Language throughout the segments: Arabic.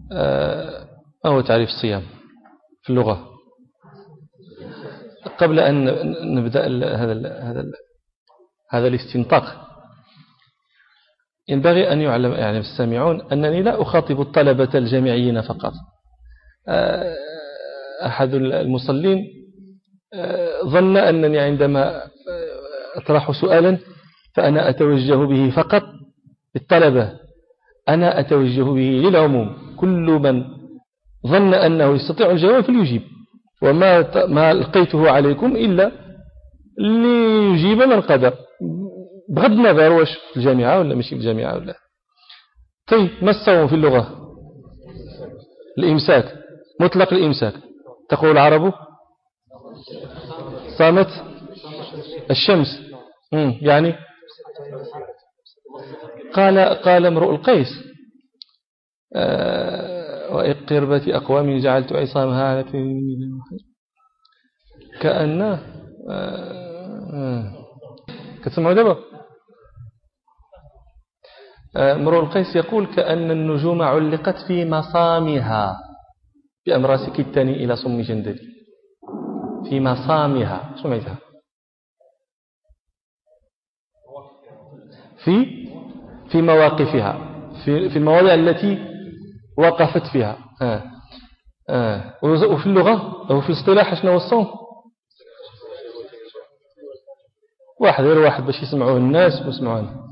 ما هو تعريف الصيام في اللغة؟ قبل أن نبدأ هذا الاستنطاق ينبغي أن يعلم يعني السامعون أنني لا أخاطب الطلبة الجامعيين فقط. أحد المصلين ظن أنني عندما أطرح سؤالا فأنا أتوجه به فقط للطلبة. أنا أتوجه به للعموم، كل من ظن أنه يستطيع الجواب فليجيب، وما لقيته عليكم إلا ليجيب من قدر، بغض النظر واش في الجامعة ولا مش في الجامعة ولا. طيب، ما الصوم في اللغة؟ الإمساك، مطلق الإمساك. تقول العرب صامت الشمس، يعني قال امرؤ القيس وإقربة أقوام جعلت عصامها على كأن كتسمعوا دابا. امرؤ القيس يقول كأن النجوم علقت في مصامها بأمراس كتاني إلى صم جندل. في مصامها، شو معناتها؟ في مواقفها، في المواضع التي وقفت فيها. وفي اللغة أو في الاصطلاح شنو هو الصوم؟ غير واحد باش يسمعوه الناس ويسمعوه.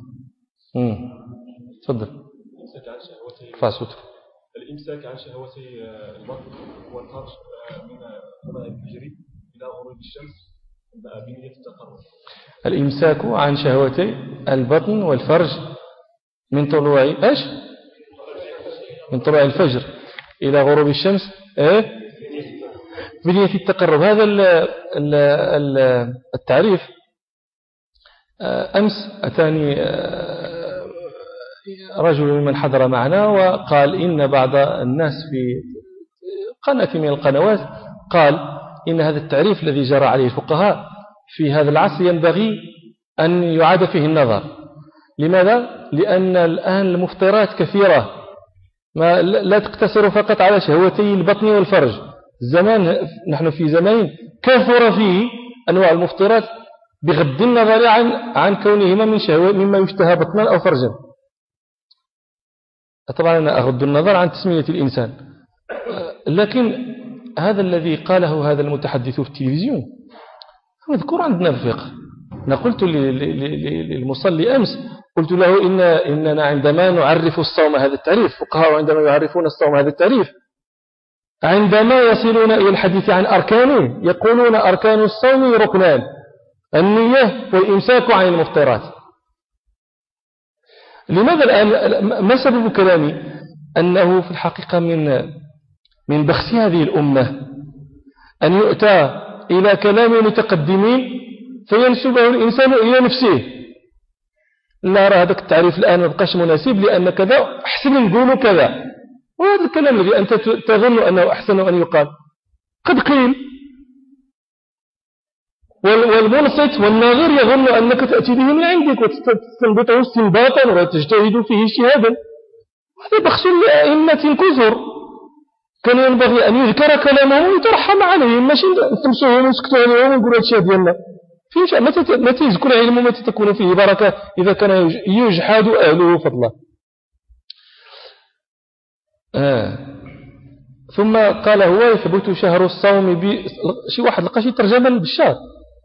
تفضل. الإمساك عن شهوتي البطن والفرج من طلوع الفجر إلى غروب الشمس بنية التقرب. الإمساك عن شهوتي البطن والفرج من طلوع إيش؟ من طلوع الفجر إلى غروب الشمس بنية التقرب. هذا التعريف أمس أتاني رجل ممن حضر معنا وقال إن بعض الناس في قناة من القنوات قال إن هذا التعريف الذي جرى عليه الفقهاء في هذا العصر ينبغي أن يعاد فيه النظر. لماذا؟ لأن الآن المفطرات كثيرة لا تقتصر فقط على شهوتي البطن والفرج. نحن في زمان كثر فيه أنواع المفطرات بغض النظر عن كونهما من شهوة مما يشتهى بطنا أو فرجا. طبعا أنا أغض النظر عن تسمية الإنسان، لكن هذا الذي قاله هذا المتحدث في التلفزيون مذكور عندنا في الفقه. أنا قلت للمصلي أمس، قلت له إننا عندما نعرف الصوم هذا التعريف، فقهاء عندما يعرفون الصوم هذا التعريف عندما يصلون إلى الحديث عن أركانه يقولون أركان الصوم ركنان: النية والإمساك عن المفطرات. لماذا الآن؟ ما سبب كلامي؟ أنه في الحقيقة من بخس هذه الأمة أن يؤتى إلى كلام المتقدمين فينسبه الإنسان إلى نفسه. لا أرى هذا التعريف الآن ما بقاش مناسب لأن كذا أحسن نقول كذا، وهذا الكلام الذي أنت تظن أنه أحسن أن يقال قد قيل. والمنصت والناظر يظن أنك تأتي به من عندك وتستنبطه استنباطا وتجتهد فيه اجتهادا. هذا بخس الأئمة الكثر، كان ينبغي أن يذكر كلامهم ويترحم عليهم، ماشي تمسوهم وسكتوا عليهم ونقولوا هذا الشيء ديالنا. متى يذكر العلم ومتى تكون فيه بركة إذا كان يجحد أهله فضلا. ثم قال هو يثبت شهر الصوم شي واحد لقى شي ترجمة بالشهر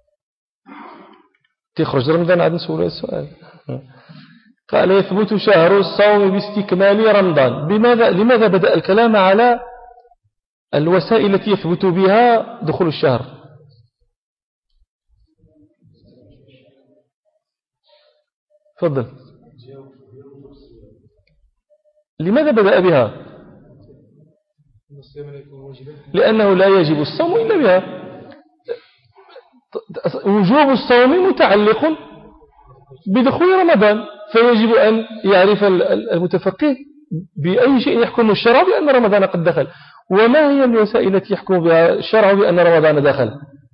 تخرج رمضان عاد نسول السؤال. قال يثبت شهر الصوم باستكمال رمضان. لماذا بدأ الكلام على الوسائل التي يثبت بها دخول الشهر؟ تفضل. لماذا بدأ بها؟ لأنه لا يجب الصوم إلا بها. وجوب الصوم متعلق بدخول رمضان، فيجب أن يعرف المتفقه بأي شيء يحكم الشرع بأن رمضان قد دخل. وما هي الوسائل التي يحكم بها الشرع بأن رمضان دخل؟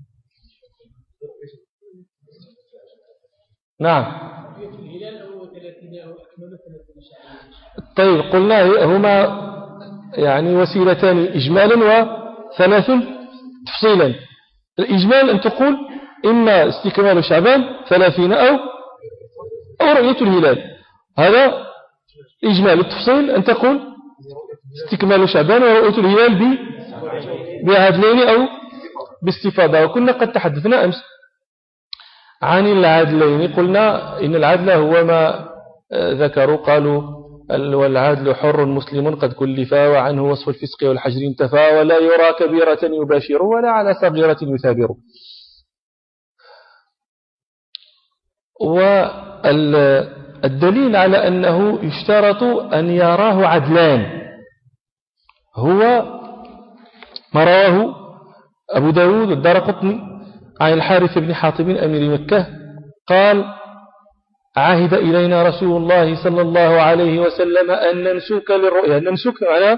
نعم. طيب قلنا هما يعني وسيلتان إجمالا وثلاث تفصيلا. الإجمال أن تقول إما استكمال شعبان 30 أو رؤية الهلال، هذا إجمال. التفصيل أن تقول استكمال شعبان ورؤية الهلال بعدلين أو باستفاضة. وكنا قد تحدثنا أمس عن العدلين، قلنا إن العدل هو ما ذكروا، قالوا والعدل حر مسلم قد كلفا وعنه وصف الفسق والحجر انتفى ولا يرى كبيرة يباشر ولا على صغيرة يثابر. والدليل على أنه يشترط أن يراه عدلان هو ما رواه أبو داود الدارقطني عن الحارث بن حاطب أمير مكة قال عهد إلينا رسول الله صلى الله عليه وسلم أن ننسك للرؤيا. ننسك معناه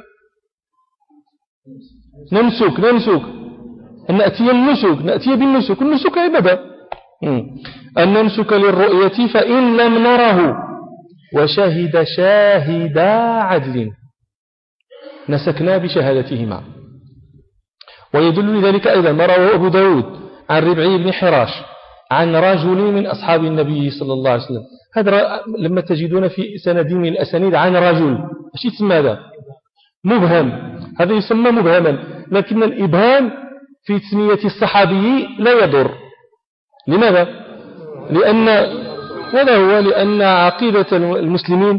ننسك أن نأتي النسك، نأتي بالنسك، النسك عبادة. أن ننسك للرؤية فإن لم نره وشهد شاهد عدل نسكنا بشهادتهما. ويدل لذلك أيضا ما رواه أبو داود عن ربعي بن حراش عن رجل من أصحاب النبي صلى الله عليه وسلم. هذا لما تجدون في سند من الأسانيد عن رجل ايش يسمى هذا؟ مبهم، هذا يسمى مبهما. لكن الإبهام في تسمية الصحابي لا يضر. لماذا؟ لأن عقيدة المسلمين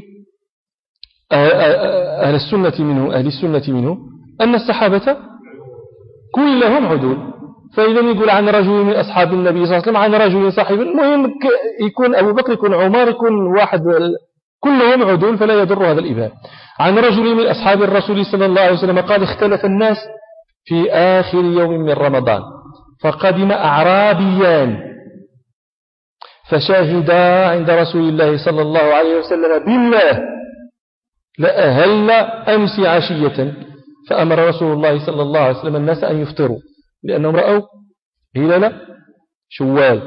أهل السنة منه أن الصحابة كلهم عدول. فإذا يقول عن رجل من أصحاب النبي صلى الله عليه وسلم عن رجل صاحب، المهم يكون أبو بكر يكون عمر يكون واحد، كلهم عدول فلا يضر هذا الإبهام. عن رجل من أصحاب الرسول صلى الله عليه وسلم قال اختلف الناس في آخر يوم من رمضان فقدم أعرابيان فشاهدا عند رسول الله صلى الله عليه وسلم بالله لأهل أمس عشية، فأمر رسول الله صلى الله عليه وسلم الناس أن يفطروا لأنهم رأوا هلال شوال.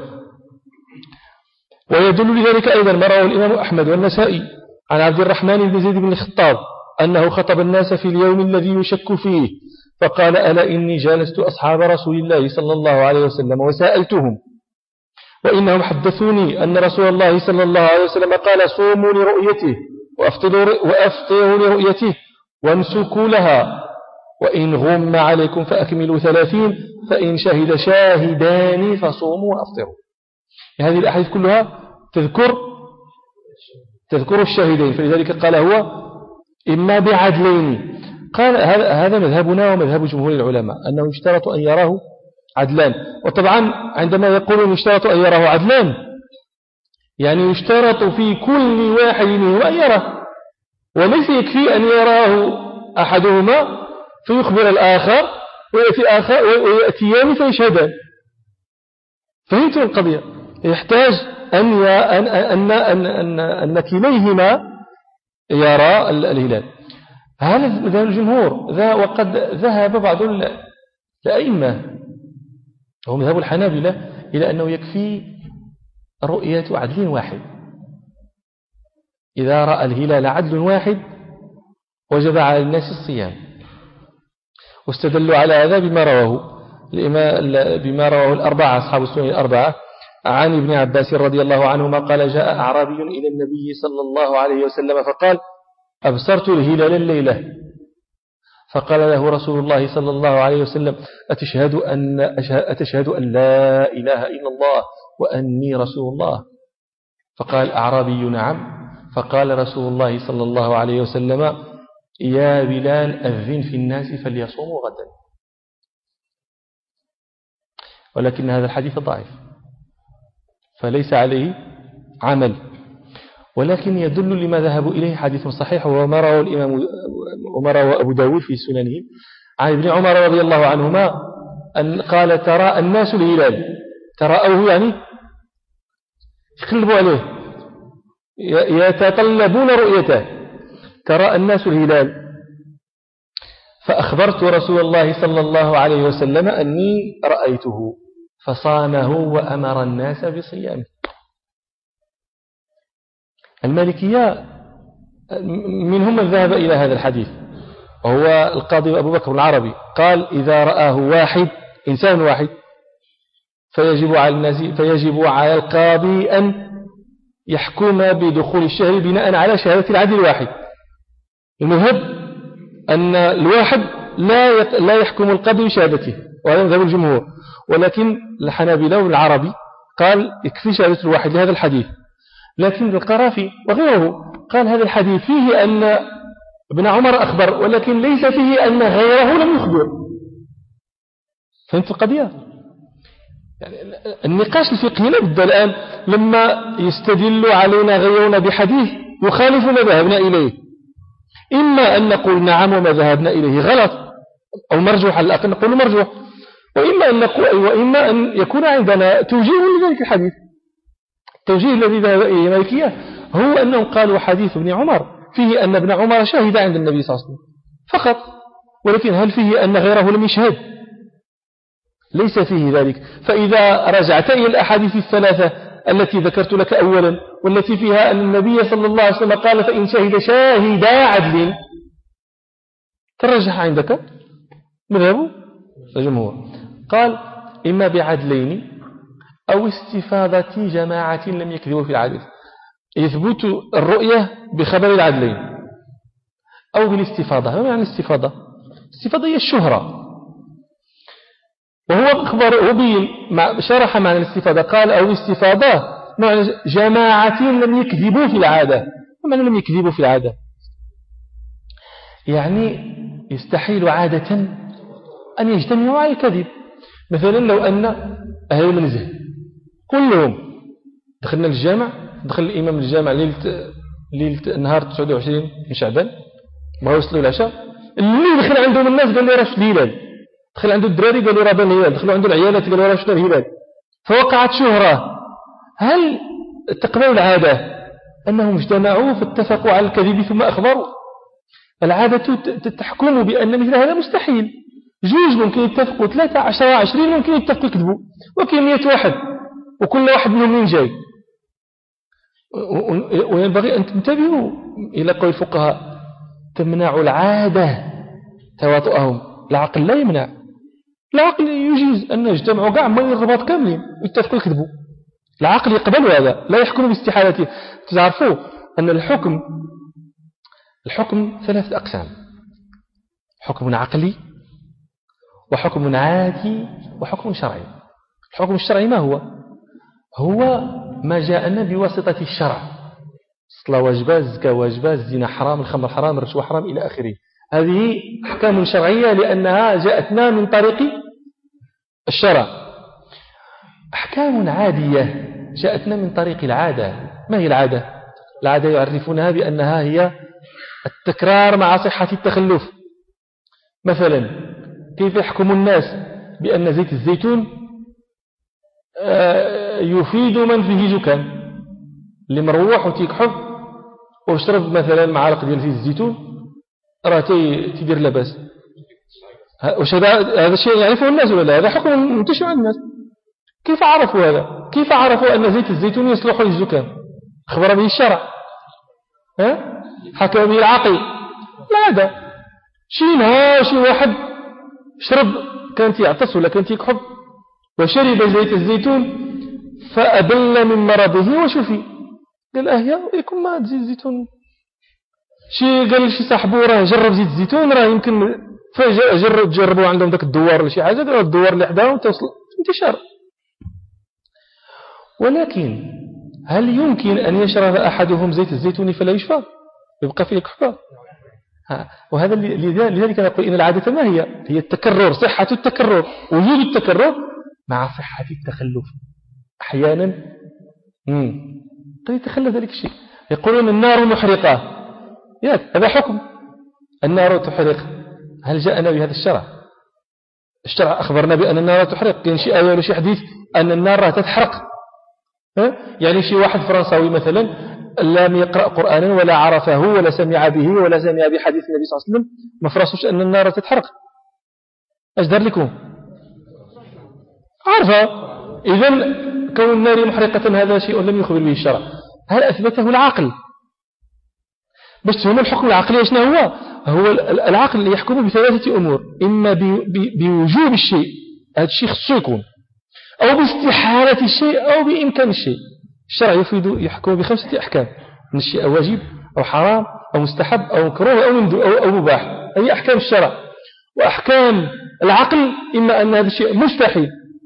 ويدل لذلك أيضا ما رواه الإمام أحمد والنسائي عن عبد الرحمن بن زيد بن الخطاب أنه خطب الناس في اليوم الذي يشك فيه فقال ألا إني جالست أصحاب رسول الله صلى الله عليه وسلم وسألتهم وإنهم حدثوني أن رسول الله صلى الله عليه وسلم قال صوموا لرؤيته وأفطروا لرؤيته وامسكوا لها وإن غم عليكم فأكملوا 30 فإن شهد شاهدان فصوموا وأفطروا. هذه الأحاديث كلها تذكر الشاهدين، فلذلك قال هو إما بعدلين. قال هذا مذهبنا ومذهب جمهور العلماء أنه يشترط أن يراه عدلان. وطبعا عندما يقولون يشترط أن يراه عدلان يعني يشترط في كل واحد منه أن يراه، وليس يكفي أن يراه أحدهما فيخبر الآخر ويأتيان فيشهدان. فهمتوا القضية؟ يحتاج أن كليهما يرى الهلال. هذا مذهب الجمهور وقد ذهب بعض الأئمة هو مذهب الحنابلة إلى أنه يكفي رؤية عدل واحد. إذا رأى الهلال عدل واحد وجب على الناس الصيام. واستدلوا على هذا بما رواه الأربعة أصحاب السنن الأربعة عن ابن عباس رضي الله عنهما قال جاء أعرابي إلى النبي صلى الله عليه وسلم فقال أبصرت الهلال الليلة، فقال له رسول الله صلى الله عليه وسلم أتشهد أن لا إله إلا الله وأني رسول الله؟ فقال أعرابي نعم. فقال رسول الله صلى الله عليه وسلم يا بلال أذن في الناس فليصوموا غدا. ولكن هذا الحديث ضعيف فليس عليه عمل، ولكن يدل لما ذهبوا إليه حديث صحيح وما رواه أبو داود في سننه عن ابن عمر رضي الله عنهما أن قال ترى الناس الهلال، تراءوه يعني يقلبوا عليه يتطلبون رؤيته، ترى الناس الهلال. فأخبرت رسول الله صلى الله عليه وسلم أني رأيته فصامه وأمر الناس بصيامه. المالكية منهم من ذهب إلى هذا الحديث وهو القاضي أبو بكر العربي، قال إذا رآه واحد إنسان واحد فيجب على القاضي أن يحكم بدخول الشهر بناء على شهادة العدل الواحد. المذهب أن الواحد لا يحكم القاضي بشهادته، وهذا مذهب الجمهور، ولكن الحنابلة والعربي قال يكفي شهادة الواحد لهذا الحديث. لكن القرافي وغيره قال هذا الحديث فيه أن ابن عمر أخبر، ولكن ليس فيه أن غيره لم يخبر. فهمت القضية؟ يعني النقاش الفقهي لابد الآن لما يستدل علينا غيرنا بحديث يخالف ما ذهبنا إليه، إما أن نقول نعم وما ذهبنا إليه غلط أو مرجوح، على الأقل نقول مرجوح، وإما أن يكون عندنا توجيه لذلك الحديث. التوجيه الذي ذهب إليه المالكية هو أنهم قالوا حديث ابن عمر فيه أن ابن عمر شهد عند النبي صلى الله عليه وسلم فقط، ولكن هل فيه أن غيره لم يشهد؟ ليس فيه ذلك. فإذا رجعت إلى الأحاديث الثلاثة التي ذكرت لك أولا والتي فيها أن النبي صلى الله عليه وسلم قال فإن شهد شاهد عدل، ترجح عندك مذهب الجمهور، قال إما بعدلين أو استفاضة جماعة لم يكذبوا في العدل، يثبت الرؤية بخبر العدلين أو بالاستفاضة. ما معنى الاستفاضة؟ الاستفاضة هي الشهرة، وهو أخبر أبين شرح معنى الاستفاضة، قال أو استفاضة معنى جماعة لم يكذبوا في العادة. ما معنى لم يكذبوا في العادة؟ يعني يستحيل عادة أن يجتمعوا على الكذب. مثلا لو أن أهل المنزل كلهم دخلنا الجامع، دخل الإمام الجامع ليلة نهار 29 من شعبان، ما وصلوا العشاء، اللي دخل عندهم الناس قال لي راه الهلال، دخل عنده الدراري قالوا راه بان الهلال، دخلوا عنده العيالات قالوا راه شنو الهلال، فوقعت شهرة. هل تقبل العادة أنهم اجتمعوا فاتفقوا على الكذب ثم أخبروا؟ العادة تحكم بأن مثل هذا مستحيل. جوج ممكن يتفقوا، 3 10 20 ممكن يتفقوا يكذبوا، وكاين 100 واحد وكل واحد منهم من جاي. وينبغي أن تنتبهوا إلى قول الفقهاء تمنع العادة تواطؤهم، العقل لا يمنع، العقل يجيز أن يجتمعوا كاع من الرباط كاملين يتفقوا يكذبوا، العقل يقبل هذا، لا يحكم باستحالته. تعرفوا أن الحكم 3 أقسام: حكم عقلي وحكم عادي وحكم شرعي. الحكم الشرعي ما هو؟ هو ما جاءنا بواسطة الشرع، الصلاة واجبة، الزكاة واجبة، الزنا حرام، الخمر حرام، الرشوة حرام، إلى آخره. هذه أحكام شرعية لأنها جاءتنا من طريق الشرع. أحكام عادية جاءتنا من طريق العادة. ما هي العادة؟ العادة يعرفونها بأنها هي التكرار مع صحة التخلف. مثلا كيف يحكم الناس بأن زيت الزيتون يفيد من فيه زكام؟ اللي مروح وتيكحف واشرب مثلا معالق ديال زيت الزيتون راه تيدير لباس. هذا الشيء يعرفه الناس ولا لا؟ هذا حكم منتشر عند الناس. كيف عرفوا هذا؟ كيف عرفوا أن زيت الزيتون يصلح للزكام؟ أخبر به الشرع، حكم به العقل. لا، هذا شي واحد شرب كانت يعطس ولا كانت يكحب وشرب زيت الزيتون فأبل من مرضه وشفي، قال يكون ما زيت الزيتون. قال شي صاحبه راه جرب زيت الزيتون راه يمكن جربوا عندهم ذاك الدوار ولا شي حاجه، قالوا الدوار اللي حداهم توصل انتشار. ولكن هل يمكن أن يشرب أحدهم زيت الزيتون فلا يشفى يبقى فيه كحفة؟ وهذا لذلك نقول إن العادة ما هي التكرر، صحة التكرر، وجود التكرر مع صحة التخلف. أحيانا قد يتخلف ذلك الشيء. يقولون النار محرقة، هذا حكم، النار تحرق. هل جاءنا بهذا الشرع؟ الشرع أخبرنا بأن النار تحرق. كاين شيء آية ولا شيء حديث أن النار تحرق؟ يعني شي واحد فرنساوي مثلا لم يقرأ قرآنا ولا عرفه ولا سمع به ولا سمع بحديث النبي صلى الله عليه وسلم ما فرصوش أن النار تتحرق، اش دار لكم؟ عارفة. إذن كون النار محرقة هذا شيء لم يخبر به الشرع. هل أثبته العقل؟ باش تفهموا الحكم العقلي شنو هو العقل يحكم بثلاثة أمور: إما بوجوب الشيء، هذا الشيء خصو يكون، أو باستحالة الشيء، أو بإمكان الشيء. الشرع يحكم بخمسة أحكام: من الشيء واجب أو حرام أو مستحب أو مكروه أو مباح. هذه أحكام الشرع. وأحكام العقل إما أن هذا الشيء مستحيل.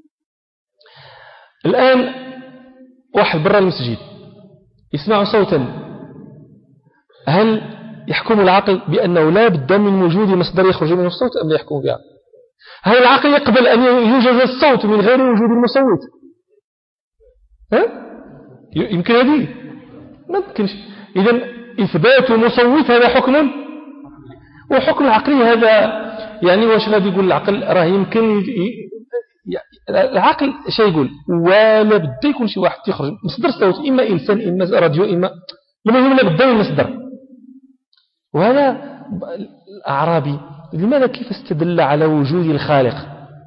الآن واحد برا المسجد يسمع صوتا، هل يحكم العقل بأنه لا بد من وجود مصدر يخرج منه الصوت أم لا يحكم بها؟ هل العقل يقبل أن يوجد الصوت من غير وجود المصوت؟ يمكن هذه؟ ما يمكنش. إذن إثبات مصوت هذا حكم، وحكم العقلي هذا يعني واش غادي يقول العقل راه يمكن العقل شيء يقول ولا بد يكون شي واحد يخرج مصدر الصوت، إما إنسان إما راديو إما المهم لا بد من مصدر. وهذا الأعرابي لماذا كيف استدل على وجود الخالق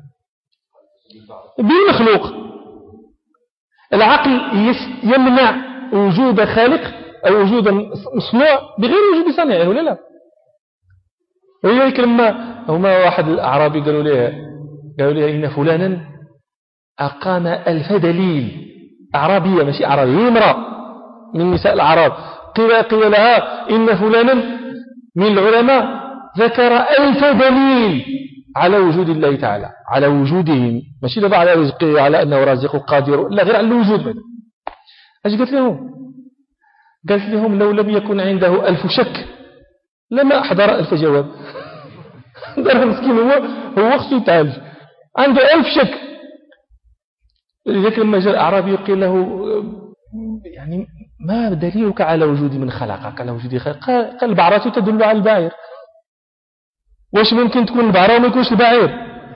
بالمخلوق؟ العقل يمنع وجود خالق أو وجود مصنوع بغير وجود صانع، ولا لا؟ ولذلك لما هما واحد الأعرابي قالوا له إن فلانا أقام 1000 دليل. أعرابية ماشي عربية، هي امرأة من نساء العرب. قيل لها إن فلانا من العلماء ذكر 1000 دليل على وجود الله تعالى، على وجودهم، ماشي دابا على رزقه، على أنه رازق قادر، لا، غير على الوجود هذا. اش قالت لهم؟ قالت لهم لو لم يكن عنده 1000 شك لما أحضر 1000 جواب. دار مسكين هو خصو يتعالج، عنده 1000 شك. لذلك لما جاء الأعرابي قيل له يعني ما دليلك على وجود من خلقك، على وجود خلق؟ قال البعرة تدل على البعير. واش ممكن تكون البعرة وما يكونش البعير؟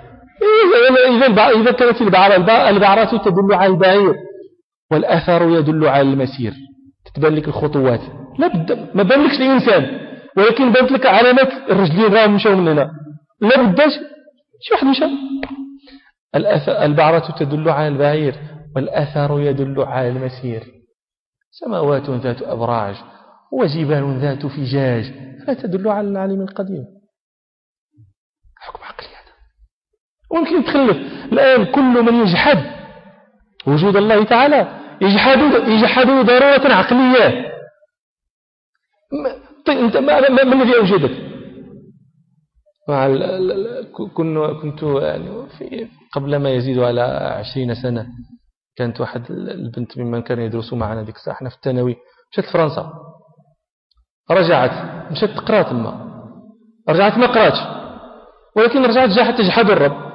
إذا كانت البعرة تدل على البعير، والأثر يدل على المسير، تتبان لك الخطوات. لا بد ما بان لكش الإنسان، ولكن بانت لك علامات الرجلين راهم مشاو من هنا، لا بداش شي واحد مشى. البعرة تدل على البعير والأثر يدل على المسير. سماوات ذات أبراج وجبال ذات فجاج لا تدل على العليم القدير. حكم عقلي هذا. وممكن يتخلف الآن كل من يجحد وجود الله تعالى يجحد ضرورة عقلية. طيب ما الذي أوجدك؟ كنت يعني قبل ما يزيد على 20 سنة كانت واحد البنت ممن كان يدرسوا معنا ديك الساعة، احنا في الثانوي، مشت لفرنسا، رجعت مشت تقرا تما، رجعت ما قراتش، ولكن رجعت جا حتى تجحد الرب.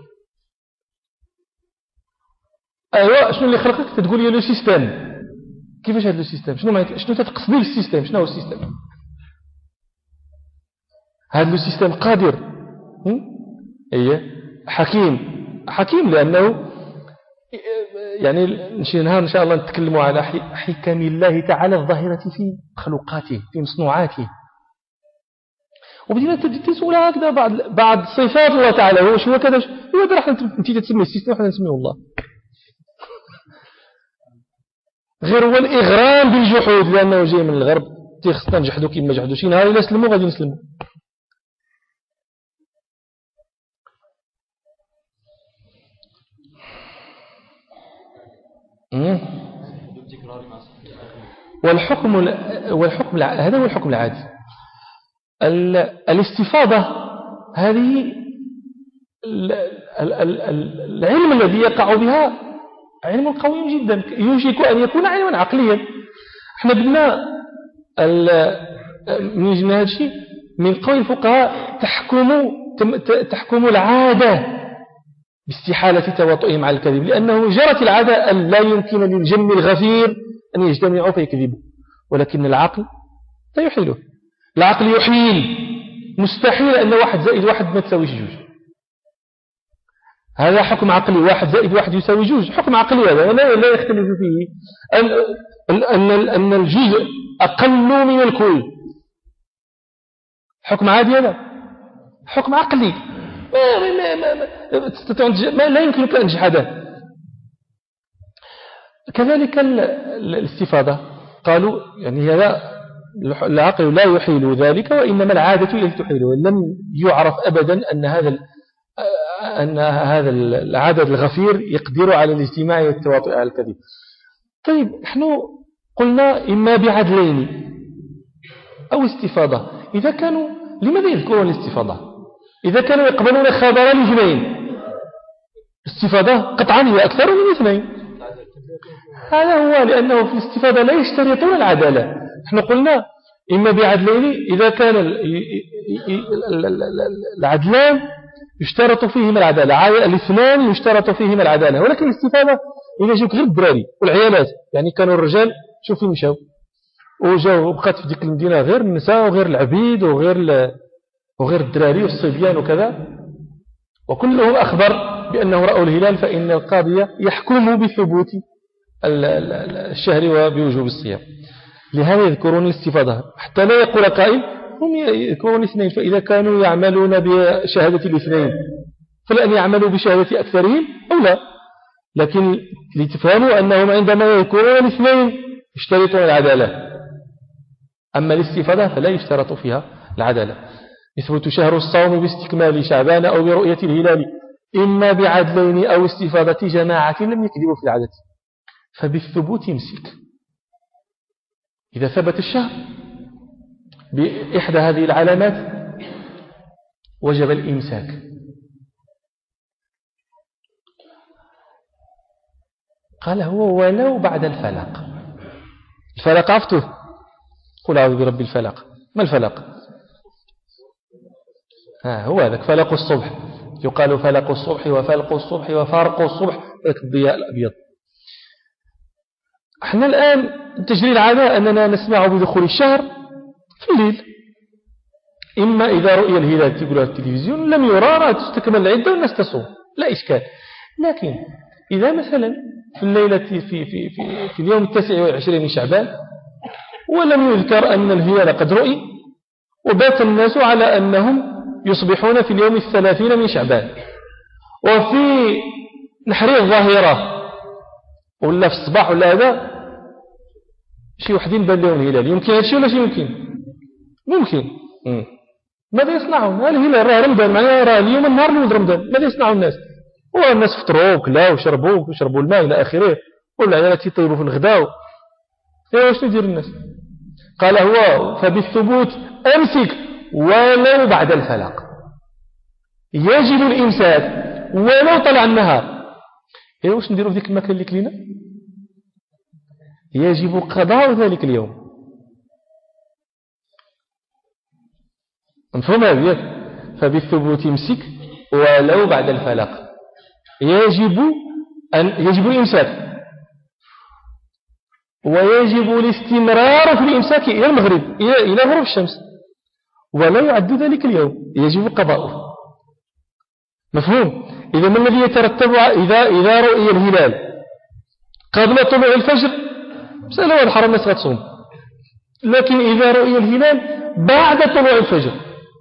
ايوا شنو اللي خلقك؟ تقول لي لو سيستم. كيفاش هذا لو سيستم؟ شنو تتقصدي بالسيستم؟ شنو هو السيستم؟ هذا لو سيستم قادر، حكيم لأنه يعني نشي نهار إن شاء الله نتكلموا على حكم الله تعالى الظاهرة في مخلوقاته، في مصنوعاته. وبدينا تسول هكذا بعض صفات الله تعالى، هو شو كذا، هو ده راح انت تسمي السيستم، احنا نسميه الله. غير هو الإغرام بالجحود، لأنه جاي من الغرب، خصنا نجحدوا كما جحدوا، شي نهار إلا نسلموا غادي نسلموا. والحكم هذا هو الحكم العادي. الاستفاضة هذه العلم الذي يقع بها علم قوي جدا، يوشك أن يكون علما عقليا. احنا قلنا من جنا هذا الشيء من قول الفقهاء تحكم العادة باستحالة تواطئهم على الكذب، لأنه جرت العادة أن لا يمكن للجن الغفير أن يجتمعوا فيكذبوا، ولكن العقل لا يحيله. العقل يحيل، مستحيل أن 1 زائد 1 ما تساويش 2. هذا حكم عقلي، 1 زائد 1 يساوي 2، حكم عقلي هذا لا يختلف فيه أن الجزء أقل من الكل. حكم عادي هذا، حكم عقلي لا يمكنك أن تجحده. كذلك الاستفاضة قالوا يعني هذا العقل لا يحيل ذلك، وإنما العادة التي تحيله. لم يعرف أبدا أن هذا العدد الغفير يقدر على الاجتماع والتواطؤ على الكذب. طيب نحن قلنا إما بعدلين أو استفاضة. إذا كانوا لماذا يذكرون الاستفاضة؟ إذا كانوا يقبلون خبر الاثنين، استفاضة قطعا هي أكثر من اثنين. هذا هو، لأنه في الاستفاضة لا يشترطون العدالة. نحن قلنا إما بعدلين إذا كان العدلان يشترط فيهما العدالة، الاثنان يشترط فيهما العدالة. ولكن الاستفاضة إذا جوك غير الدراري والعيالات، يعني كانوا الرجال شوفوا مشاو وجاو وبقات في ديك المدينة غير النساء وغير العبيد وغير الدراري والصبيان وكذا، وكلهم أخبر بأنه رأوا الهلال، فإن القاضي يحكم بثبوت الشهر وبوجوب الصيام. لهذا يذكرون الاستفاضة حتى لا يقول قائل هم يذكرون اثنين، فإذا كانوا يعملون بشهادة الاثنين فلأن يعملوا بشهادة أكثرهم أو لا. لكن لتفهموا أنهم عندما يذكرون الاثنين يشترطون العدالة، أما الاستفاضة فلا يشترط فيها العدالة. يثبت شهر الصوم باستكمال شعبان أو برؤية الهلال، إما بعدلين أو استفاضة جماعة لم يكذبوا في العدد، فبالثبوت يمسك. إذا ثبت الشهر بإحدى هذه العلامات وجب الإمساك. قال هو ولو بعد الفلق. الفلق عرفته؟ قل أعوذ برب الفلق. ما الفلق؟ هو هذاك فلق الصبح، يقال فلق الصبح وفلق الصبح وفارق الصبح، الضياء الأبيض. احنا الآن تجري العادة أننا نسمع بدخول الشهر في الليل، إما إذا رؤي الهلال تقولها التلفزيون، لم يرى تستكمل العدة والناس تصوم، لا إشكال. لكن إذا مثلا في الليلة في اليوم 29 من شعبان ولم يذكر أن الهلال قد رؤي، وبات الناس على أنهم يصبحون في اليوم 30 من شعبان، وفي نحرية الظاهرة ولا في الصباح ولا هذا شي وحدين بان لهم الهلال، يمكن هذا الشيء ولا شيء ممكن ماذا يصنعون؟ الهلال راه رمضان، معناها راه اليوم النهار الأول رمضان. ماذا يصنعون الناس؟ والناس فطروا وكلاوا وشربوا الماء إلى آخره، والعيالات يطيبوا في الغداء. واش يدير الناس؟ قال هو فبالثبوت أمسك ولو بعد الفلق، يجب الإمساك ولو طلع النهار. واش نديروا في ذيك المكان اللي كلينا؟ يجب قضاء ذلك اليوم. مفهوم هذا؟ فبالثبوت امسك ولو بعد الفلق، يجب الإمساك، ويجب الاستمرار في الإمساك إلى المغرب، إلى غروب الشمس، ولا يعد ذلك اليوم، يجب قضاؤه. مفهوم؟ إذا ما الذي يترتب إذا رؤي الهلال قبل طلوع الفجر مسألة واضحة، الناس غتصوم. لكن إذا رؤي الهلال بعد طلوع الفجر،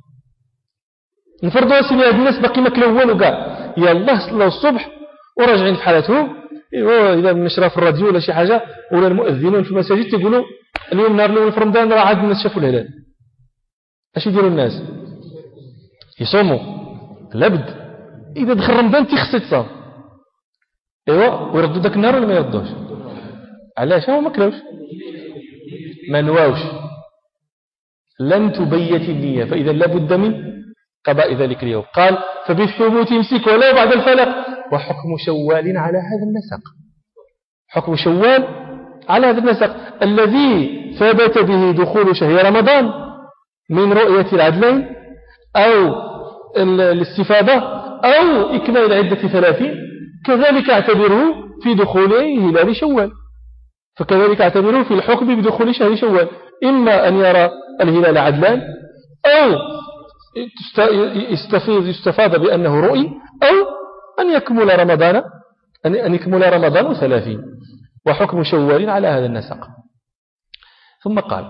نفرضوا سيدي هاد الناس باقي ما كلوا كاع، يلا صلوا الصبح وراجعين في حالتهم. إذا نشرا في الراديو ولا شي حاجة ولا المؤذنون في المساجد تقولوا اليوم نهار الأول في رمضان راه عاد الناس شافوا الهلال، اش يديروا الناس؟ يصوموا لابد. إذا دخل رمضان تيخص تصام، ويردوا ذاك النهار ولا ما يردوش؟ علاش؟ هو ما كلاوش، ما نواوش، لن تبيت النية، فإذا لابد من قضاء ذلك اليوم. قال فبالثبوت يمسك ولو بعد الفلق، وحكم شوال على هذا النسق. حكم شوال على هذا النسق الذي ثبت به دخول شهر رمضان من رؤية العدلين أو الاستفادة أو إكمال العدة 30، كذلك اعتبره في دخول هلال شوال، فكذلك اعتبره في الحكم بدخول شهر شوال، إما أن يرى الهلال عدلان أو يستفاد بأنه رؤي، أو أن يكمل رمضان 30، وحكم شوال على هذا النسق. ثم قال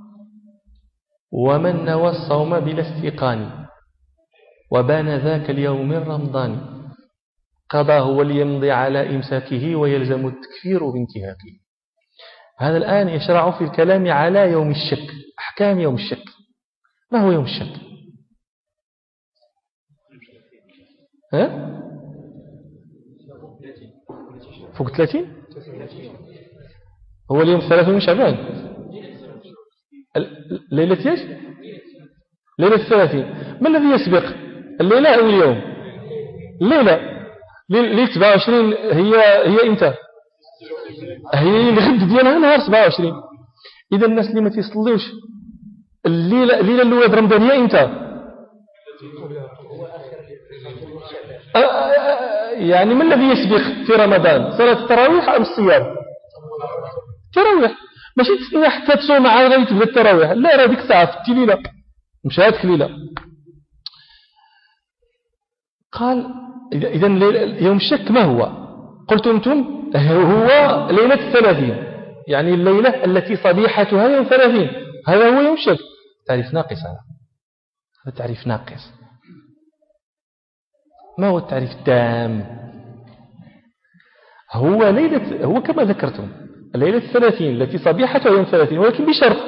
ومن نوى الصوم بلا استيقان وبان ذاك اليوم من رمضان قضاه وليمضي على إمساكه ويلزم التكفير بانتهاكه. هذا الآن يشرع في الكلام على يوم الشك، أحكام يوم الشك. ما هو يوم الشك؟ ها؟ فوق 30 هو اليوم 30 من شعبان. ليلة ايش؟ ليلة 30. ما الذي يسبق الليلة أو اليوم؟ ليلة 27 هي امتى؟ هي الغد ديالها نهار 27. إذا الناس اللي ما تيصليوش الليلة الأولى برمضان هي امتى؟ يعني ما الذي يسبق في رمضان؟ صلاة التراويح أم الصيام؟ تراويح. ماشي تستنى حتى تصوم مع غير تبدا التراويح، لا راه ديك الساعة في الليلة مش هذيك الليلة. قال إذا يوم الشك ما هو؟ قلتم أنتم هو ليلة 30، يعني الليلة التي صبيحتها يوم 30، هذا هو يوم الشك. تعريف ناقص. هذا تعريف ناقص. ما هو التعريف التام؟ هو كما ذكرتم الليلة 30 التي صبيحتها يوم 30، ولكن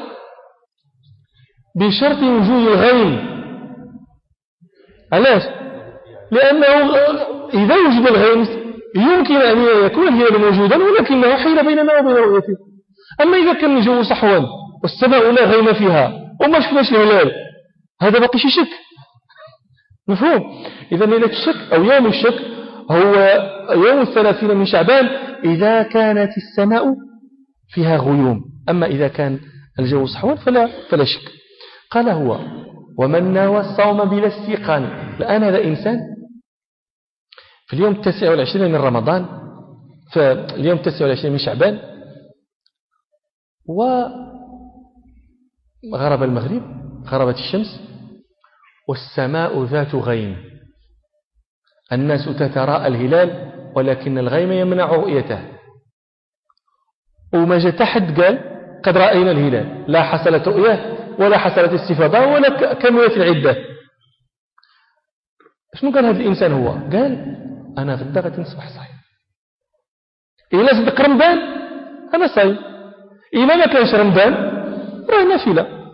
بشرط وجود الغيم. علاش؟ لأنه إذا وجد الغيم يمكن أن يكون الهلال موجودا ولكنه حيل بيننا وبين رؤيته. أما إذا كان الجو صحوا والسماء لا غيم فيها وما شفناش الهلال، هذا باقي شي شك. مفهوم؟ إذا ليلة الشك أو يوم الشك هو يوم 30 من شعبان إذا كانت السماء فيها غيوم. أما إذا كان الجو صحوا فلا شك. قال هو ومن نوى الصوم بلا استيقان. الآن هذا إنسان في اليوم 29 من رمضان، فاليوم 29 من شعبان، وغرب المغرب، غربت الشمس والسماء ذات غيم، الناس تتراءى الهلال ولكن الغيم يمنع رؤيته، وما جاء تحد قال قد رأينا الهلال، لا حصلت رؤية ولا حصلت استفاضة ولا كملت العدة. شنو قال هذا الإنسان؟ هو قال أنا غدا غادي نصبح صايم، إلا صدق رمضان أنا صايم، إلا ما كانش رمضان راه نافلة.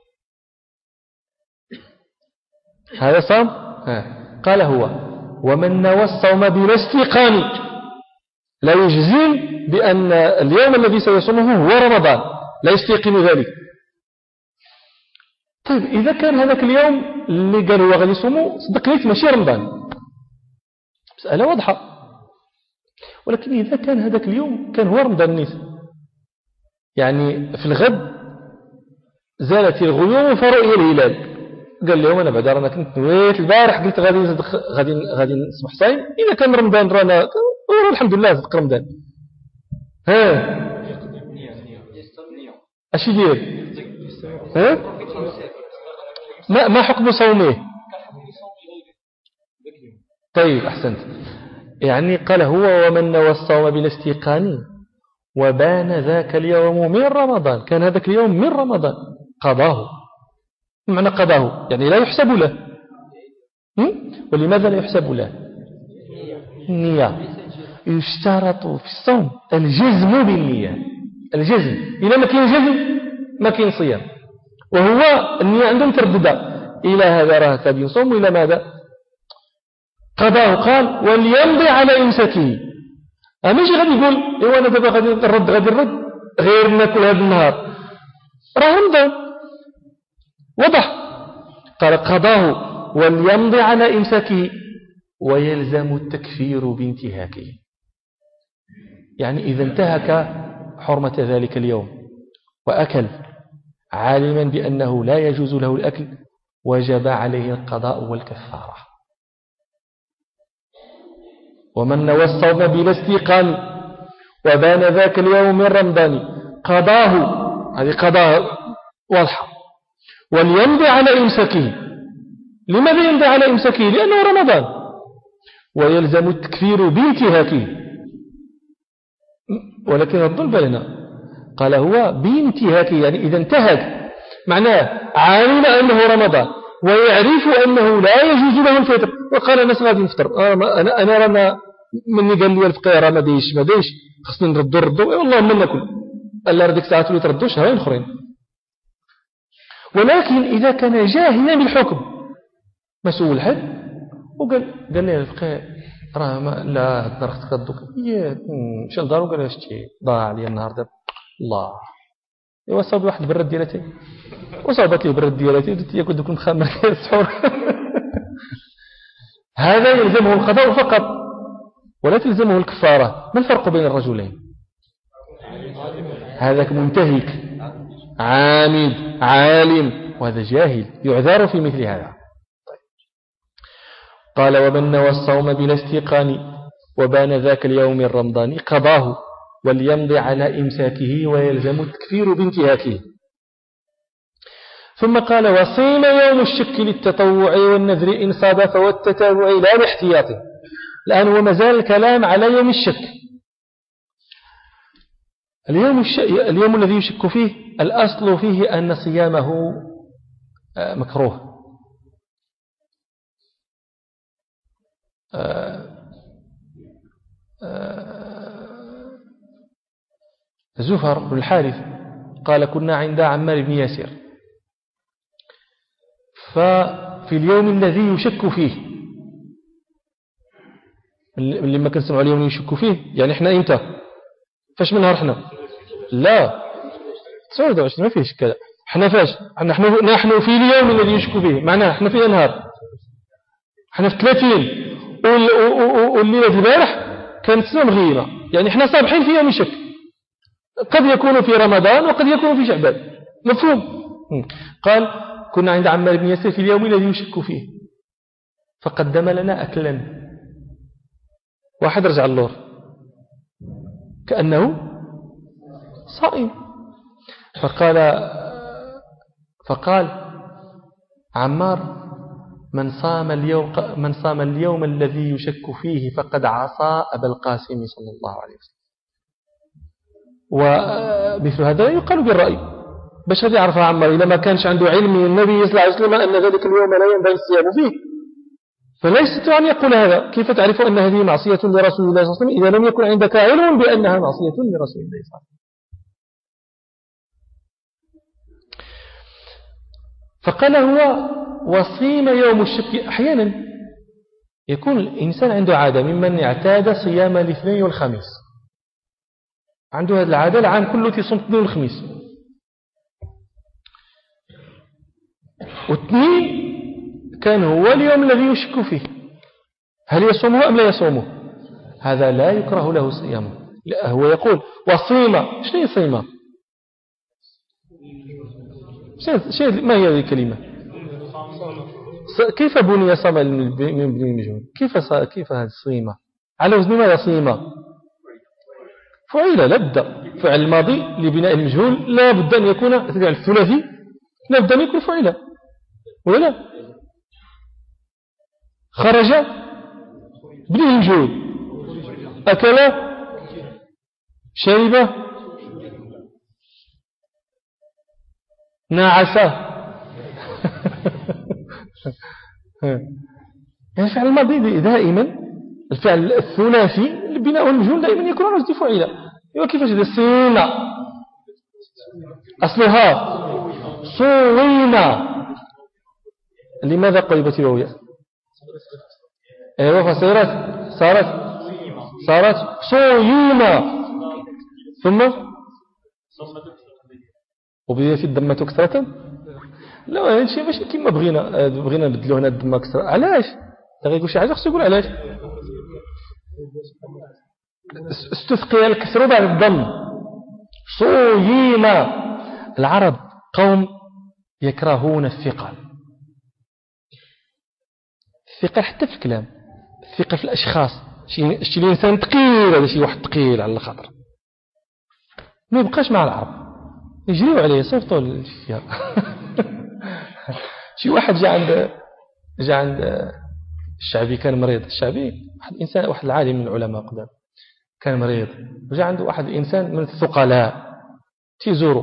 هذا صام. قال هو ومن نوى الصوم بلا استيقان لا يجزم بأن اليوم الذي سيصومه هو رمضان، لا يستيقن ذلك. طيب إذا كان هذاك اليوم اللي قال هو غادي يصومه صدقني ماشي رمضان، مسألة واضحة. ولكن إذا كان هذاك اليوم كان هو رمضان نيت، يعني في الغد زالت الغيوم فرؤي الهلال، قال لهم أنا بعد رانا كنت نويت البارح قلت غادي نصبح صايم، إذا كان رمضان رانا الحمد لله صدق رمضان. أشي دير؟ ما حكم صومه؟ طيب أحسنت. يعني قال هو ومن نوى الصوم بلا استيقان وبان ذاك اليوم من رمضان، كان هذاك اليوم من رمضان قضاه. معنى قضاه يعني لا يحسب له. ولماذا لا يحسب له؟ النية. يشترط في الصوم الجزم بالنية، الجزم. إذا ما كاين جزم ما كاين صيام، وهو النية عندهم ترددة، إلى هذا راه تبي يصوم وإلى ماذا قضاه. قال وليمضي على إمساكه. ماشي غادي يقول إيوا أنا دابا غادي نرد غير ناكل هذا النهار، راه رمضان وضح. قال قضاه وليمضي على إمساكه ويلزم التكفير بانتهاكه. يعني إذا انتهك حرمة ذلك اليوم وأكل عالما بأنه لا يجوز له الأكل وجب عليه القضاء والكفارة. ومن نوى الصوم بلا استيقان وبان ذاك اليوم من رمضان قضاه، هذه قضاء واضحة. وليمضي على إمساكه. لماذا يمضي على إمساكه؟ لأنه رمضان. ويلزم التكفير بانتهاكه، ولكن الظلم لنا قال هو بانتهاكه، يعني إذا انتهك معناه علم أنه رمضان ويعرف أنه لا يجوز له الفطر، وقال الناس غادي نفطر، أنا رانا مني قال لي الفقيه راه ما دايش خصني نردو والله ما ناكل الا ديك الساعات اللي تردوش هاين اخرين. ولكن إذا كان جاهلا بالحكم ما سول حد وقال لي الفقيه راه لا الدار اختك الدوك مشى لدارو وقال لها شتي ضاع عليا النهار دابا الله ايوا صاب واحد برد ديالتي وصابت لي برد ديالتي ودرت لي دوك المخامر ديال السحور هذا يلزمه القضاء فقط ولا تلزمه الكفارة. ما الفرق بين الرجلين؟ هذاك منتهك عامد عالم وهذا جاهل يعذر في مثل هذا. قال ومن نوى الصوم بلا استيقان وبان ذاك اليوم الرمضاني قضاه وليمضي على إمساكه ويلزم التكفير بانتهاكه. ثم قال وصيم يوم الشك للتطوع والنذر إن صادف والتتابع لا لاحتياطه. الآن هو مازال الكلام على يوم الشك. اليوم الذي يشك فيه الأصل فيه أن صيامه مكروه. زفر بن الحارث قال كنا عند عمار بن ياسر ففي اليوم الذي يشك فيه اللي ما كنسمعوا اليوم يشك فيه يعني احنا امتى فاش من نهار احنا لا 29 ما فيش كذا احنا فاش نحن في اليوم الذي يشك فيه معناه احنا في نهار احنا في 30 والليلة البارح كانت سنة مغيمة يعني احنا صابحين في يوم الشك قد يكون في رمضان وقد يكون في شعبان مفهوم. قال كنا عند عمار بن ياسر في اليوم الذي يشك فيه فقدم لنا أكلا واحد رجع اللور كأنه صائم فقال عمار من صام اليوم الذي يشك فيه فقد عصى أبا القاسم صلى الله عليه وسلم. ومثل هذا يقال بالرأي باش غادي يعرفها عمار إذا ما كانش عنده علم من النبي صلى الله عليه وسلم أن ذلك اليوم لا ينبغي الصيام فيه فلا يستطيع أن يقول هذا. كيف تعرف أن هذه معصية لرسول الله صلى الله عليه وسلم إذا لم يكن عندك علم بأنها معصية لرسول الله صلى الله عليه وسلم. فقال هو وصيم يوم الشك. أحيانا يكون الإنسان عنده عادة ممن اعتاد صيام الاثنين والخميس عنده هذه العادة العام كله تصوم الاثنين والخميس واثنين كان هو اليوم الذي يشك فيه هل يصومه أم لا يصومه. هذا لا يكره له صيامه. لا هو يقول وصيم. شنو يصيم؟ ما هي هذه الكلمة؟ كيف بني صام من بني المجهول؟ كيف هذه الصيمة على وزن ماذا صيمة؟ فعيل لابد فعل الماضي لبناء المجهول لا بد أن يكون الثلاثي لا بد أن يكون فعيلا ولا لا؟ خرج بني المجهول أكل شرب ناعس يعني الفعل الماضي دائما الفعل الثلاثي البناء المجهول دائما يكون على وزن فعيل. كيفاش هذا صينا أصلها صوينا لماذا قلبت الواو؟ ايوه صارت صوينا ثم وبدأت الدمة كثرة. لا هذا الشيء ماشي كما بغينا نبدلو هنا الدمة كثرة. علاش دا غيقول شي حاجة خصو يقول علاش استثقل الكسر بعد الضم صوينا. العرب قوم يكرهون الثقل حتى في الكلام الثقة في الأشخاص شي الإنسان ثقيل هذا شي واحد ثقيل على الخاطر ما يبقاش مع العرب يجريوا عليه صيفطوا الشيء. شي واحد جاء عند الشعبي كان مريض. الشعبي واحد العالم من العلماء قدام كان مريض وجاء عنده واحد الإنسان من الثقلاء تيزوره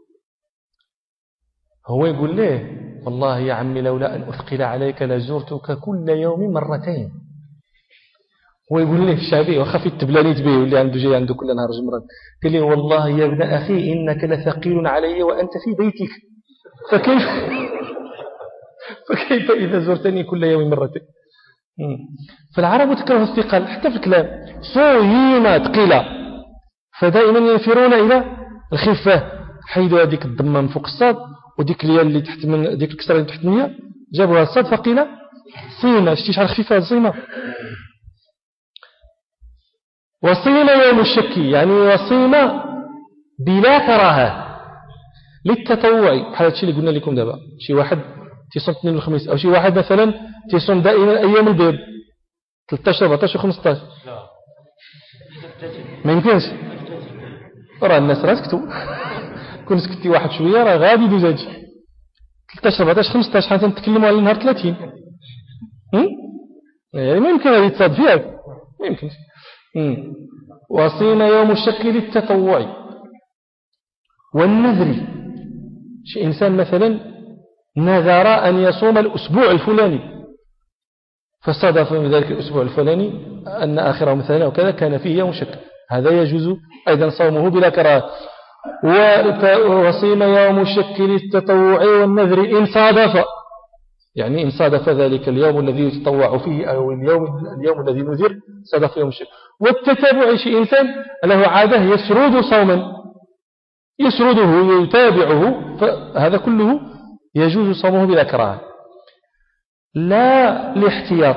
هو يقول له والله يا عمي لولا أن أثقل عليك لزرتك كل يوم مرتين. هو يقول له الشعبي وخفي التبلانيت به واللي عنده جاي عنده كل نهار جمران قال له والله يا ابن أخي إنك لثقيل علي وأنت في بيتك فكيف إذا زرتني كل يوم مرتين؟ فالعرب تكره الثقل حتى في الكلام، صهيمة ثقيلة، فدائما ينفرون إلى الخفة. حيدوا هذيك الضمة من فوق الصاد، وديك الياء اللي تحت من ديك الكسرة اللي تحت النية جابوها الصاد فقيلة صيمة. شتي شحال خفيفة صيمة. وصيمة يوم الشك، يعني وصيمة بلا كراهة للتطوع، بحال هادشي اللي قلنا لكم دابا. شي واحد تيصوم الاثنين والخميس، أو شي واحد مثلا تيصوم دائما أيام البيض 13 14 15. ما يمكنش، راه الناس راه سكتوا. كون سكتي واحد شوية راه غادي يدوز هادشي. 13 14 15 حنا تنتكلموا على نهار 30. يعني ما يمكن هذه تصاد فيها، ما يمكنش. وصيم يوم الشك للتطوع والنذر. شي إنسان مثلا نذر أن يصوم الأسبوع الفلاني، فصادف من ذلك الأسبوع الفلاني أن آخره مثلا وكذا كان فيه يوم شك، هذا يجوز أيضا صومه بلا كراهة. وصيم يوم الشك للتطوع والنذر إن صادف، يعني إن صادف ذلك اليوم الذي يتطوع فيه أو اليوم الذي نذر صادف يوم الشك. والتتابع، شيء إنسان له عادة يسرد صوما، يسرده يتابعه، فهذا كله يجوز صومه بلا كراهة. لا لاحتياط،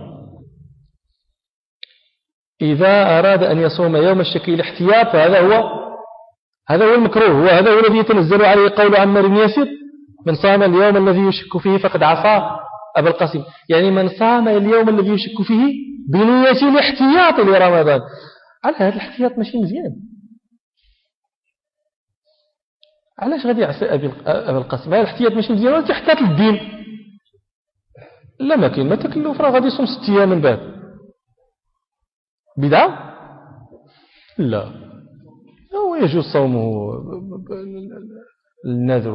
إذا أراد أن يصوم يوم الشك لاحتياط فهذا هو المكروه، وهذا هو الذي يتنزل عليه قول عمار بن ياسر: من صام اليوم الذي يشك فيه فقد عصى أبا القاسم. يعني من صام اليوم الذي يشك فيه بنية الاحتياط لرمضان. على هذا الاحتياط ماشي مزيان. علاش غادي يعصي أبا القاسم؟ هذا الاحتياط ماشي مزيان، ولا تحتاط للدين. لا ما كاين، ما تكلف، راه غادي يصوم 6 أيام من بعد. بدعة؟ لا، هو يجوز صومه النذر.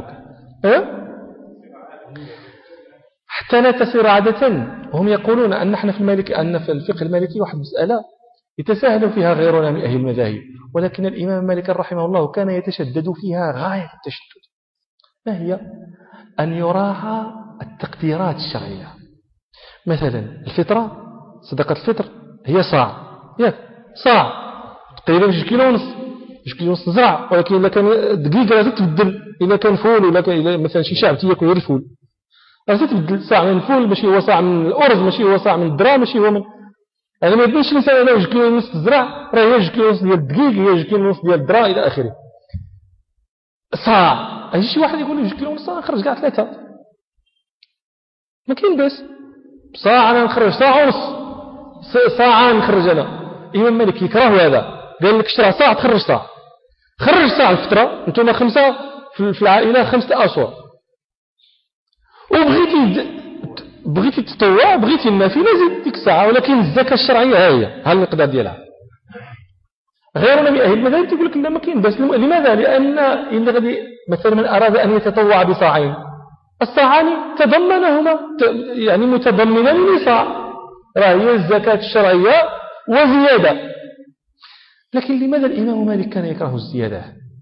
حتى لا تصير عادة. هم يقولون أن نحن في الفقه المالكي واحد مسألة يتساهل فيها غيرنا من أهل المذاهب، ولكن الإمام مالك رحمه الله كان يتشدد فيها غاية التشدد. ما هي؟ أن يراعى التقديرات الشرعية. مثلا الفطرة، صدقة الفطر هي صاع تقريبا 2 كيلو ونص، 2 كيلو ونص زرع، ولكن إذا كان دقيقة راه تتبدل. إذا كان فول ولا كان مثلا شي شعب تياكل غير الفول، راه تتبدل. صاع من الفول ماشي هو صاع من الأرز، ماشي هو صاع من الذرة، ماشي هو من يعني ما يبانش الإنسان أنا 2 كيلو ونص الزرع راه هي 2 كيلو ونص ديال الدقيق، هي 2 كيلو ونص ديال الذرة إلى آخره. صاع أجي شي واحد يقول لي 2 كيلو ونص نخرج كاع 3، ما كاين باس. صاع أنا نخرج صاع ونص، صاع نخرج أنا. الإمام مالك يكره هذا، قال لك اشترى صاع تخرج صاع، خرج صاع الفطرة. أنتم 5 في العائلة 5 أسواق، بغيتي تطوع، بغيتي النافلة زيد ديك الساعة، ولكن الزكاة الشرعية ها المقدار ديالها. غيرنا من أهل المذاهب تقول لك لا ما كاين بس. لماذا؟ لأن إن غادي مثلا من أراد أن يتطوع بصاعين، الصاعان تضمنهما يعني متضمنان لصاع، راه هي الزكاة الشرعية وزيادة. لكن لماذا الإمام مالك كان يكره الزيادة؟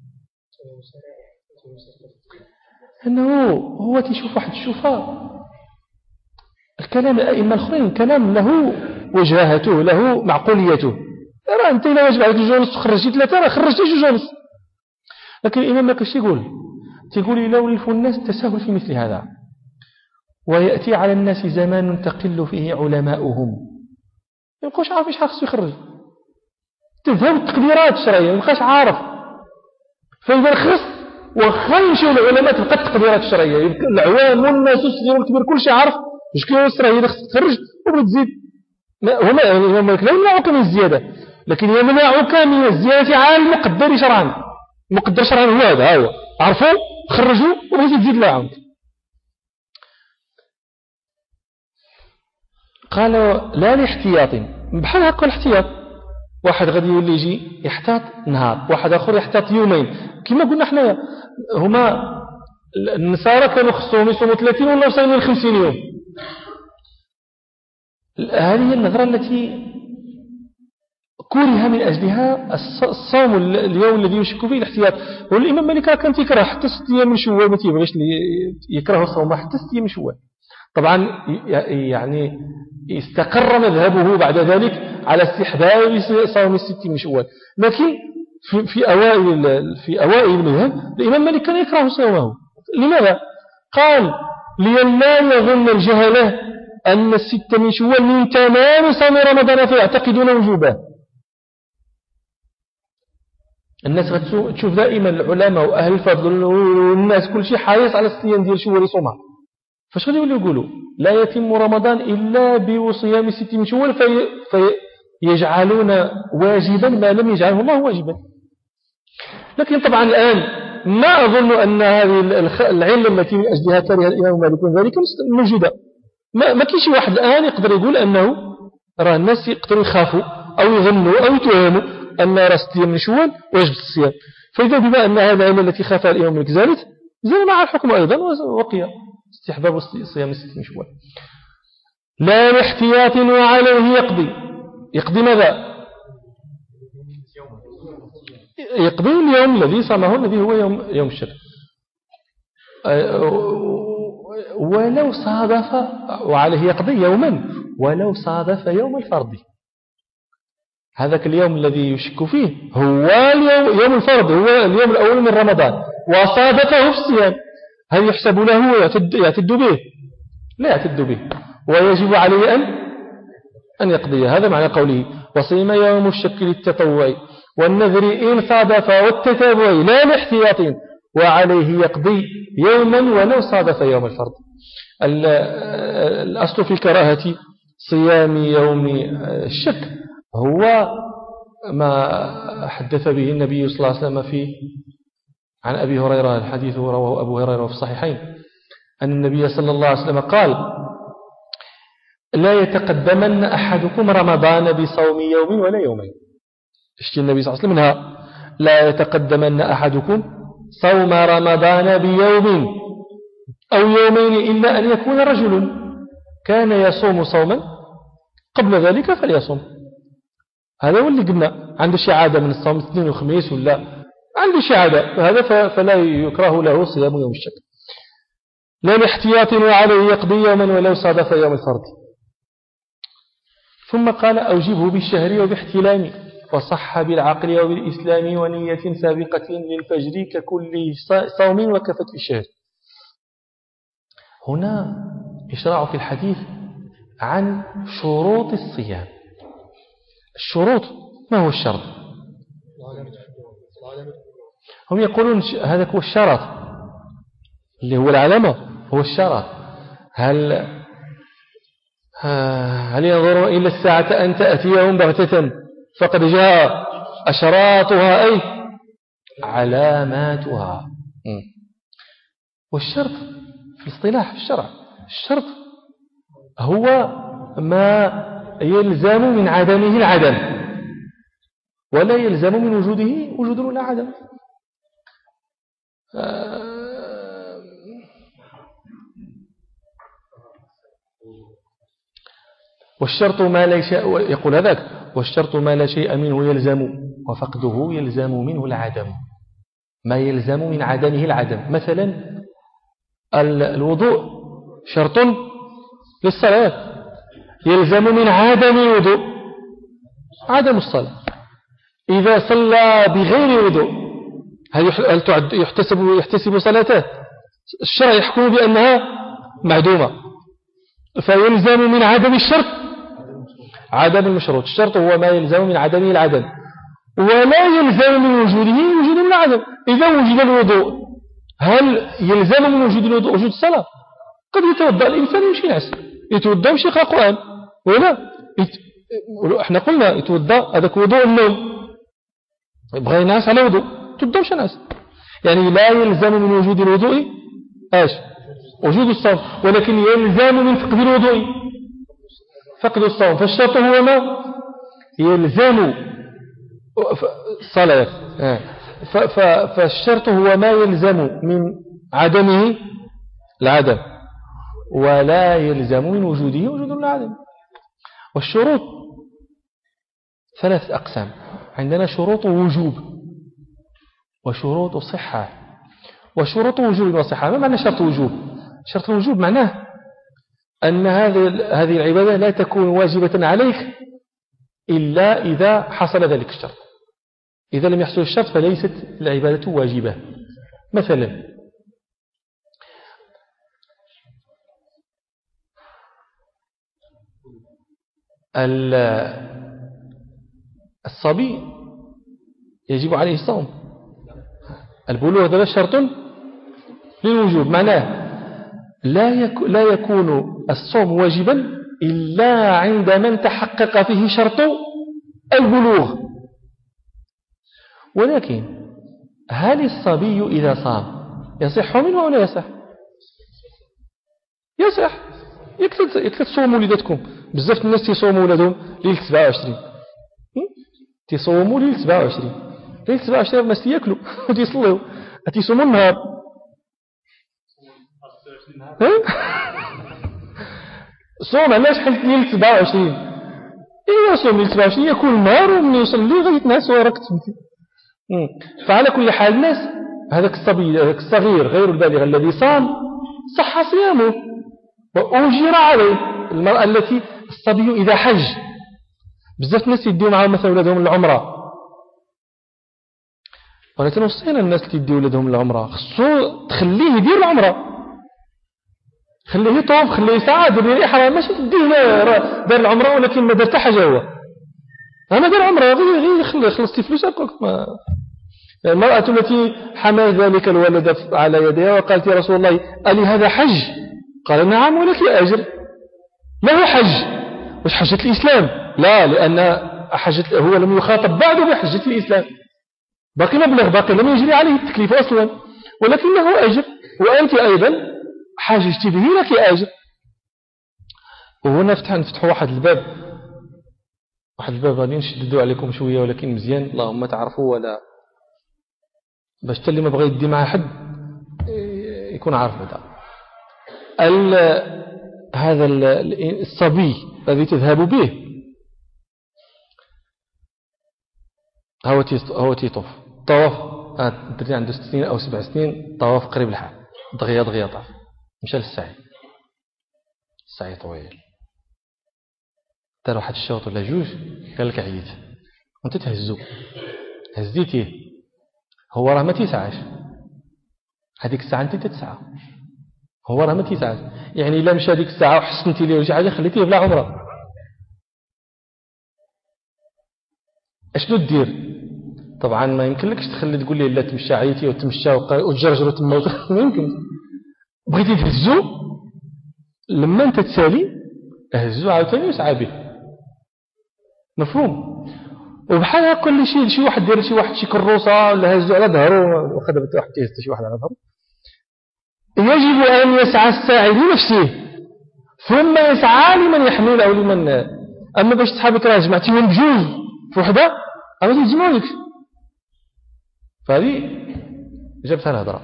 أنه هو تشوف واحد الشوفة الكلام الأئمة الآخرين كلام له وجاهته، له معقوليته. راه أنت إلا واجب عليك 2 ونص خرجتي 3 راه خرجتي 2 ونص. لكن الإمام مالك اش تيقول لو يلف الناس التساهل في مثل هذا، ويأتي على الناس زمان تقل فيه علماؤهم، ما يبقاش عارف اش خاصو يخرج، تذهب التقديرات الشرعية ما يبقاش عارف. فإذا خص وخا يمشيو العلماء تبقى التقديرات الشرعية، يبقى العوام والناس الصغير والكبير كل شيء عارف واش كاين السرعة هي اللي خصك تخرج وبغيت تزيد. هما لا يمنعوك من الزيادة، لكن يمنعوك من الزيادة على المقدر شرعا. المقدر شرعا هو هذا، هو عرفوا خرجوا وبغيت تزيد لا عاود. قالوا لا لاحتياط، بحال هكا الاحتياط. واحد غادي يولي يجي يحتاط نهار، واحد آخر يحتاط يومين. كما قلنا حنايا هما النصارى كانوا خصهم يصوموا 30 ولا صايمين 50 يوم. هذه النظرة التي كره من أجلها الصوم اليوم الذي يشك فيه الاحتياط. والإمام مالك كان يكره حتى 6 أيام من شوال، ما تيبغيش يكره الصوم حتى 6 أيام من شوال. طبعا يعني استقر مذهبه بعد ذلك على استحباب صوم 6 من شوال، لكن في أوائل المذهب الإمام مالك كان يكره صومه. لماذا؟ قال لئلا يظن الجهلة أن 6 من شوال من تمام صوم رمضان فيعتقدون وجوبه. الناس تشوف دائما العلماء وأهل الفضل والناس كل شيء حريص على الصيام ديال شوال يصومها، فاش غادي يقولوا لا يتم رمضان إلا بصيام 6 من شوال فيجعلون واجبا ما لم يجعله الله واجبا. لكن طبعا الآن ما أظن أن هذه العلة التي من أجلها كره الإمام مالك ذلك موجودة. ما كاينش واحد الآن يقدر يقول أنه راه الناس يقدروا يخافوا أو يظنوا أو يتوهموا أن راه 6 أيام من شوال واجب الصيام. فإذا بما أن هذه العلة التي خافها الإمام مالك زالت مع الحكم أيضا وقيا استحباب صيام 6 من شوال. لا لاحتياط وعليه يقضي ماذا؟ يقضي اليوم الذي صامه الذي هو يوم الشك، ولو صادف، وعليه يقضي يوما ولو صادف يوم الفرض. هذاك اليوم الذي يشك فيه هو يوم الفرض، هو اليوم الأول من رمضان، وصادفه في الصيام، هل يحسب له يعتد به؟ لا يعتد به، ويجب عليه أن يقضي. هذا معنى قوله وصيم يوم الشك للتطوع والنذر إن صادف والتتابع لا لاحتياط وعليه يقضي يوما ولو صادف يوم الفرض. الأصل في كراهة صيام يوم الشك هو ما حدث به النبي صلى الله عليه وسلم عن أبي هريرة، الحديث رواه أبو هريرة في الصحيحين، أن النبي صلى الله عليه وسلم قال لا يتقدمن أحدكم رمضان بصوم يوم ولا يومين. اشتي النبي صلى الله عليه وسلم منها لا يتقدمن أحدكم صوم رمضان بيوم أو يومين إلا أن يكون رجل كان يصوم صوما قبل ذلك فليصوم. هذا هو اللي قلنا عنده شي عادة من الصوم الاثنين والخميس ولا عنده شي عادة، هذا فلا يكره له صيام يوم الشك. لا لاحتياط وعليه يقضي يوما ولو صادف يوم الفرض. ثم قال أوجبه بالشهر وباحتلام وصح بالعقل وبالإسلام ونية سابقة للفجر ككل صوم وكفت في الشهر. هنا يشرع في الحديث عن شروط الصيام. الشروط، ما هو الشرط؟ هم يقولون هذا هو الشرط اللي هو العلامة، هو الشرط. هل ينظر إلى الساعة أن تأتيهم بغتة فقد جاء أشراطها أي علاماتها. والشرط في الاصطلاح في الشرع، الشرط هو ما يلزم من عدمه العدم ولا يلزم من وجوده وجود ولا عدم. والشرط ما لا شيء، يقول هذاك والشرط ما لا شيء منه يلزم وفقده يلزم منه العدم، ما يلزم من عدمه العدم. مثلا الوضوء شرط للصلاة، يلزم من عدم الوضوء عدم الصلاة. إذا صلى بغير وضوء هل يحتسب صلاته؟ الشرع يحكم بأنها معدومة، فيلزم من عدم الشرط عدم المشروط. الشرط هو ما يلزم من عدمه العدم ولا يلزم من وجوده وجود العدم. إذا وجد الوضوء هل يلزم من وجود الوضوء وجود الصلاة؟ قد يتوضأ الإنسان ويمشي ينعس، يتوضأ ويمشي يقرأ قرآن، ولا احنا قلنا يتوضأ هذاك وضوء النوم، يبغى ينعس على وضوء يتوضأ ويمشي ينعس. يعني لا يلزم من وجود الوضوء وجود الصوم، ولكن يلزم من فقد الوضوء فقد الصوم. فالشرط هو ما يلزم الصلاة، فالشرط هو ما يلزم من عدمه العدم ولا يلزم من وجوده وجود العدم. والشروط ثلاثة أقسام. عندنا شروط وجوب وشروط صحة. وشروط وجوب وصحة، ما معنى شرط وجوب؟ شرط الوجوب معناه أن هذه العبادة لا تكون واجبة عليك إلا إذا حصل ذلك الشرط. إذا لم يحصل الشرط فليست العبادة واجبة. مثلا الصبي يجب عليه الصوم. البلوغ هذا شرط للوجوب، معناه لا يكون الصوم واجبا إلا عند من تحقق فيه شرط البلوغ. ولكن هل الصبي إذا صام يصح منه أو لا يصح؟ يصح. يكتب تصوموا وليداتكم. بزاف الناس يصوموا ولادهم ليلة 27، تصوموا ليلة 27. ليلة 27 الناس يأكلوا ويصلوا يصوموا النهار. صوم علاش حلت ليلة 27؟ إيه صوم ليلة 27 يكون النهار ومن يصلي غادي يتنعس ورقت. فعلى كل حال الناس هذاك الصبي هذاك الصغير غير البالغ الذي صام صح صيامه وأجر عليه. المرأة التي الصبي إذا حج، بزاف الناس يديو معهم مثلا أولادهم العمرة، ولكن وصينا الناس اللي يديو أولادهم العمرة خصو تخليه يدير العمرة، خليه يطوف، خليه يسعى، دير الإحرام، ماشي تديه دار العمرة ولكن ما دار حاجة. هو أنا دار العمرة غير خلصتي فلوس أكوك. المرأة التي حملت ذلك الولد على يديها وقالت يا رسول الله ألي هذا حج؟ قال نعم ولك أجر. ما هو حج؟ مش حجة الإسلام؟ لا، لأن هو لم يخاطب بعد بحجة الإسلام، باقي مبلغ، باقي لم يجري عليه التكليف أصلا، ولكن له أجر، وأنت أيضا حاججت به لك أجر. وهنا نفتح واحد الباب غادي نشددوا عليكم شوية، ولكن مزيان اللهم تعرفوا، ولا باش اللي ما بغى يدي مع حد يكون عارف هذا الصبي الذي تذهب به هو تيطوف طواف. الدري عنده 6 سنين أو 7 سنين، طواف قريب الحال، دغيا طاف، مشى للسعي طويل، دار واحد الشوط ولا جوج، قال لك عييت وانت هزيتيه، هو راه ما تيسعاش هذيك الساعة، انت تتسعى، هو راه ما تيسعاش. يعني إلا مشى هذيك الساعة وحسنتي ليه وشي حاجة خليتيه بلا عمره، اشنو دير؟ طبعا ما يمكنلكش تخلي تقول لي لا تمشى عيتي وتمشى وتجرجر وتموت، ما يمكن. بغيتي تهزو لما انت تسالي هزو عاوتاني وسعى به، مفهوم؟ وبحال كل شي واحد دير شي كروسه ولا هزو على ظهره وخدم واحد شي واحد على ظهره. يجب ان يسعى الساعي لنفسه ثم يسعى لمن يحمل او لمن. اما باش صحابك راه جمعتيهم بجوج في وحده اما تجمعوش، فهذه جابتها الهضره.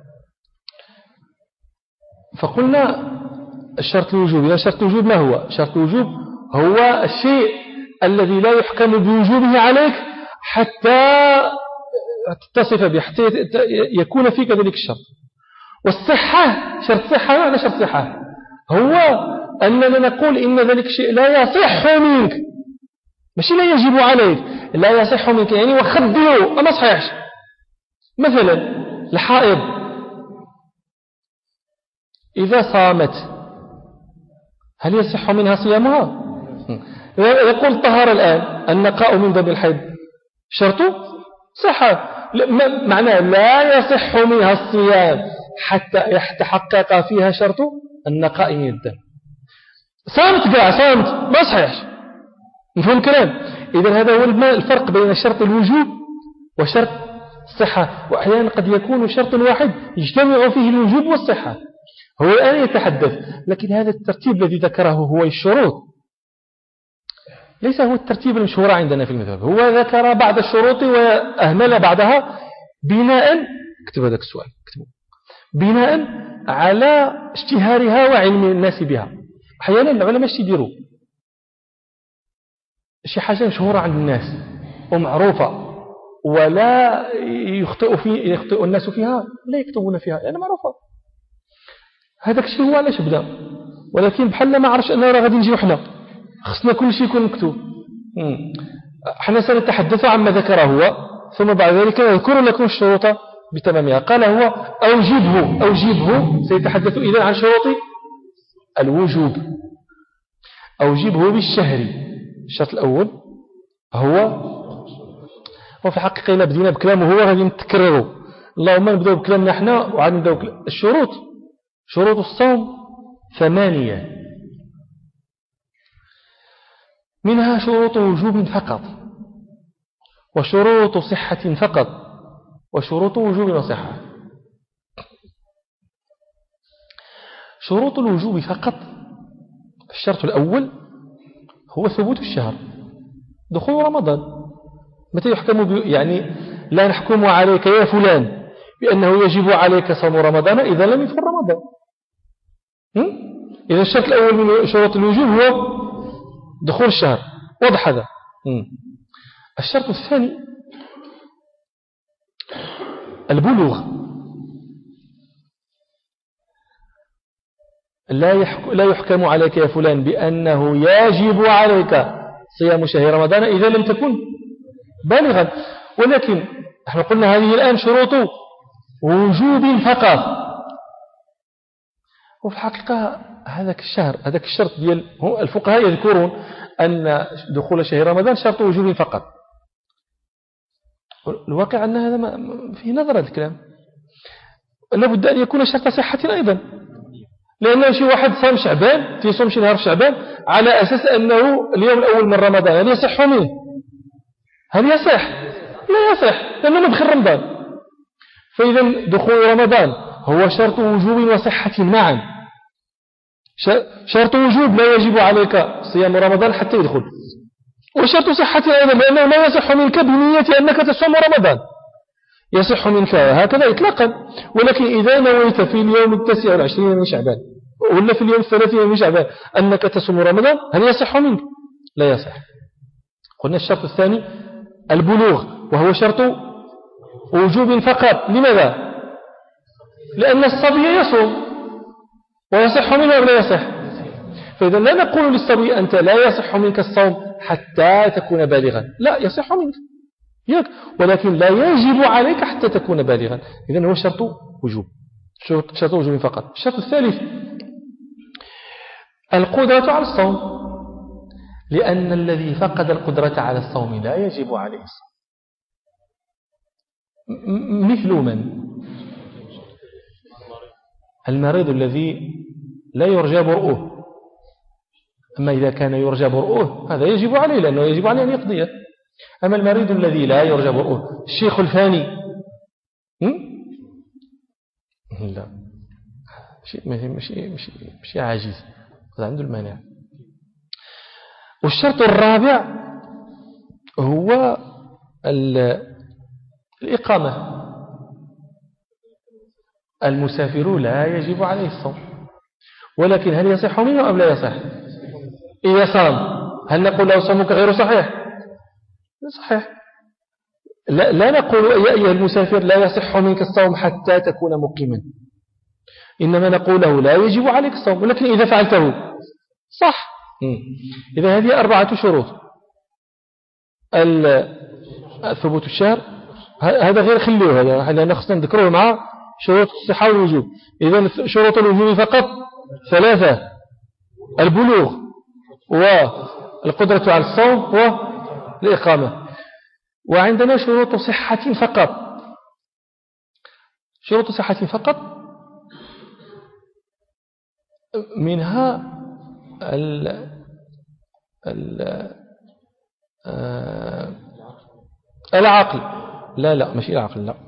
فقلنا الشرط الوجوب. إذا شرط الوجوب ما هو؟ شرط الوجوب هو الشيء الذي لا يحكم بوجوبه عليك حتى تتصف به، حتى يكون فيك ذلك الشرط. والصحة، شرط صحة، معنى شرط صحة هو أننا نقول إن ذلك الشيء لا يصح منك، ماشي لا يجب عليك، لا يصح منك، يعني وخذه أما صحيحش. مثلا الحائض إذا صامت هل يصح منها صيامها؟ يقول طهر الآن النقاء من دم الحيض شرطه صحة، معناه لا يصح منها الصيام حتى يتحقق فيها شرط النقاء من الدم. صامت ما صحيحش، مفهوم الكلام؟ إذن هذا هو الفرق بين شرط الوجوب وشرط الصحة. وأحيانا قد يكون شرط واحد يجتمع فيه الوجوب والصحة، هو الآن يتحدث، لكن هذا الترتيب الذي ذكره هو الشروط، ليس هو الترتيب المشهور عندنا في المذهب. هو ذكر بعض الشروط وأهمل بعضها بناء، اكتب هذاك السؤال، بناء على اشتهارها وعلم الناس بها. أحيانا العلماء يديروا شي حاجة مشهورة عند الناس ومعروفة ولا يخطئ الناس فيها، لا يكتبون فيها يعني معروفة. هذاك الشيء هو علاش بدا، ولكن بحال ما عرفش أنه راه غادي نجيو حنا خصنا كل شيء يكون مكتوب. حنا سنتحدث عما ذكره هو، ثم بعد ذلك نذكر لكم الشروط بتمامها. قال هو أوجبه. سيتحدث إذن عن شروط الوجوب. أوجبه بالشهر. الشرط الأول هو، وفي الحقيقة إلا بدينا بكلامه هو غادي نتكرره، اللهم نبدأ بكلامنا احنا وعاد نبدأ الشروط. شروط الصوم 8، منها شروط وجوب فقط، وشروط صحة فقط، وشروط وجوب وصحة. شروط الوجوب فقط، الشرط الأول هو ثبوت الشهر، دخول رمضان. متى يحكم يعني لا نحكم عليك يا فلان بأنه يجب عليك صوم رمضان إذا لم يدخل رمضان. إذا الشرط الأول من شروط الوجوب هو دخول الشهر، واضح هذا. الشرط الثاني البلوغ. لا يحكم عليك يا فلان بأنه يجب عليك صيام شهر رمضان إذا لم تكن بالغا، ولكن احنا قلنا هذه الآن شروط وجوب فقط. وفي الحقيقة هذاك الشرط ديال الفقهاء يذكرون أن دخول شهر رمضان شرط وجوب فقط. الواقع أن هذا فيه نظر هذا الكلام، لابد أن يكون شرط صحة أيضا، لأنه شي واحد صام شعبان يصوم شي نهار في شعبان على أساس أنه اليوم الأول من رمضان، هل يصح منه؟ هل يصح؟ لا يصح، لأنه مدخل رمضان. فإذا دخول رمضان هو شرط وجوب وصحة معا. شرط وجوب لا يجب عليك صيام رمضان حتى يدخل، وشرط صحة أيضا لأنه لا يصح منك بنية أنك تصوم رمضان، يصح منك هكذا إطلاقا. ولكن إذا نويت في اليوم 29 من شعبان ولا في اليوم 30 من شعبان أنك تصوم رمضان، هل يصح منك؟ لا يصح. قلنا الشرط الثاني البلوغ، وهو شرط وجوب فقط. لماذا؟ لأن الصبي يصوم ويصح منه أو لا يصح. فإذا لا نقول للصبي أنت لا يصح منك الصوم حتى تكون بالغا، لا يصح منك ولكن لا يجب عليك حتى تكون بالغا. إذن هو شرط وجوب، شرط وجوب فقط. الشرط الثالث القدرة على الصوم، لأن الذي فقد القدرة على الصوم لا يجب عليه الصوم. مثل من؟ المريض الذي لا يرجى برؤه. أما إذا كان يرجى برؤه هذا يجب عليه، لأنه يجب عليه أن يقضيه. أما المريض الذي لا يرجى برؤه، الشيخ الفاني، لا مش عاجز، عنده المانع. والشرط الرابع هو الإقامة. المسافر لا يجب عليه الصوم، ولكن هل يصح منه أم لا يصح؟ إذا صام هل نقول له صومك غير صحيح؟ صحيح. لا نقول يا أيها المسافر لا يصح منك الصوم حتى تكون مقيما، إنما نقول له لا يجب عليك الصوم، ولكن إذا فعلته صح. إذا هذه 4 شروط: ثبوت الشهر، هذا غير خلوه، هذا خصنا نذكره مع شروط الصحة والوجوب. إذا شروط الوجوب فقط 3: البلوغ والقدرة على الصوم والإقامة. وعندنا شروط صحة فقط. شروط صحة فقط منها العقل. لا مش العقل، لا،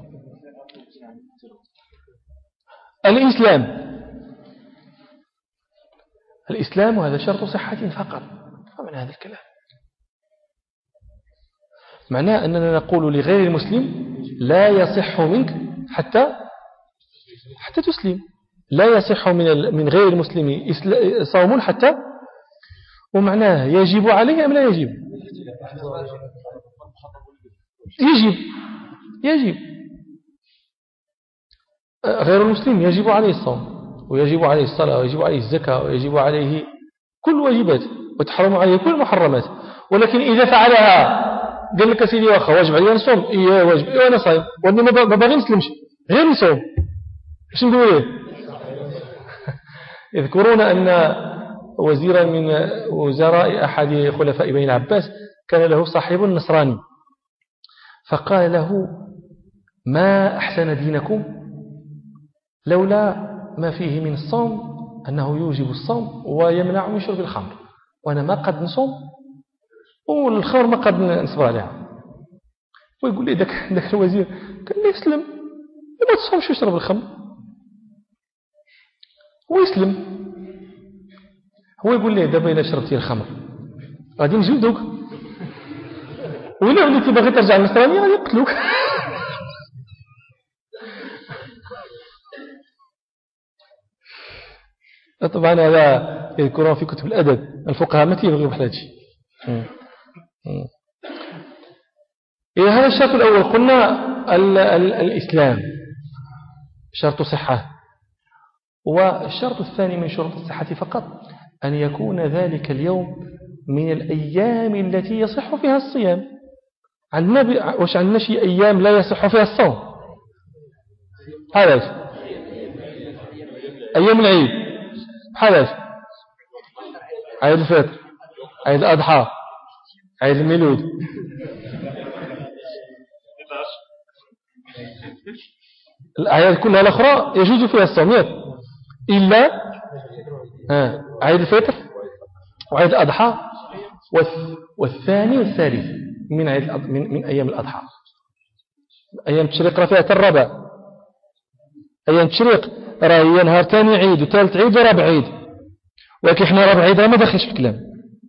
الإسلام، وهذا شرط صحة فقط. فمن هذا الكلام معناه أننا نقول لغير المسلم لا يصح منك حتى تسلم. لا يصح من غير المسلم صوم حتى، ومعناه يجب عليه أم لا يجب؟ يجب غير المسلم يجب عليه الصوم ويجب عليه الصلاة ويجب عليه الزكاة ويجب عليه كل واجبات وتحرم عليه كل محرمات. ولكن إذا فعلها قال لك سيدي واخا واجب علي نصوم إيه واجب إيه أنا صايم وأني ما باغي نسلمش غير نصوم ايش نقول إيه؟ يذكرون أن وزيرا من وزراء أحد خلفاء بني العباس كان له صاحب نصراني فقال له ما أحسن دينكم لولا ما فيه من الصوم أنه يوجب الصوم ويمنع من شرب الخمر وأنا ما قد نصوم والخمر ما قد نصبر عليها. ويقول لي ذاك الوزير قال لي اسلم ما تصومش ويشرب الخمر ويسلم. هو يقول لي دابا إلا شربتي الخمر غادي نجلدوك وإلا وليتي باغي ترجع للنصرانية غادي يقتلوك. طبعا هذا يذكرون في كتب الأدب الفقهاء ما تيبغيو بحال هادشي. هذا الشرط الأول قلنا الإسلام شرط صحة. والشرط الثاني من شروط الصحة فقط أن يكون ذلك اليوم من الأيام التي يصح فيها الصيام. وش عندنا شي أيام لا يصح فيها الصوم؟ هذا أيام العيد هذا عيد الفطر عيد الأضحى عيد الميلود الأعياد كلها الأخرى يجوز فيها الصوم إلا عيد الفطر وعيد الأضحى والثاني والثالث من أيام الأضحى. أيام التشريق راه فيها الربع. أيام التشريق راه هي نهار ثاني عيد وثالث عيد ورابع عيد ولكن احنا رابع عيد ما داخلش في الكلام.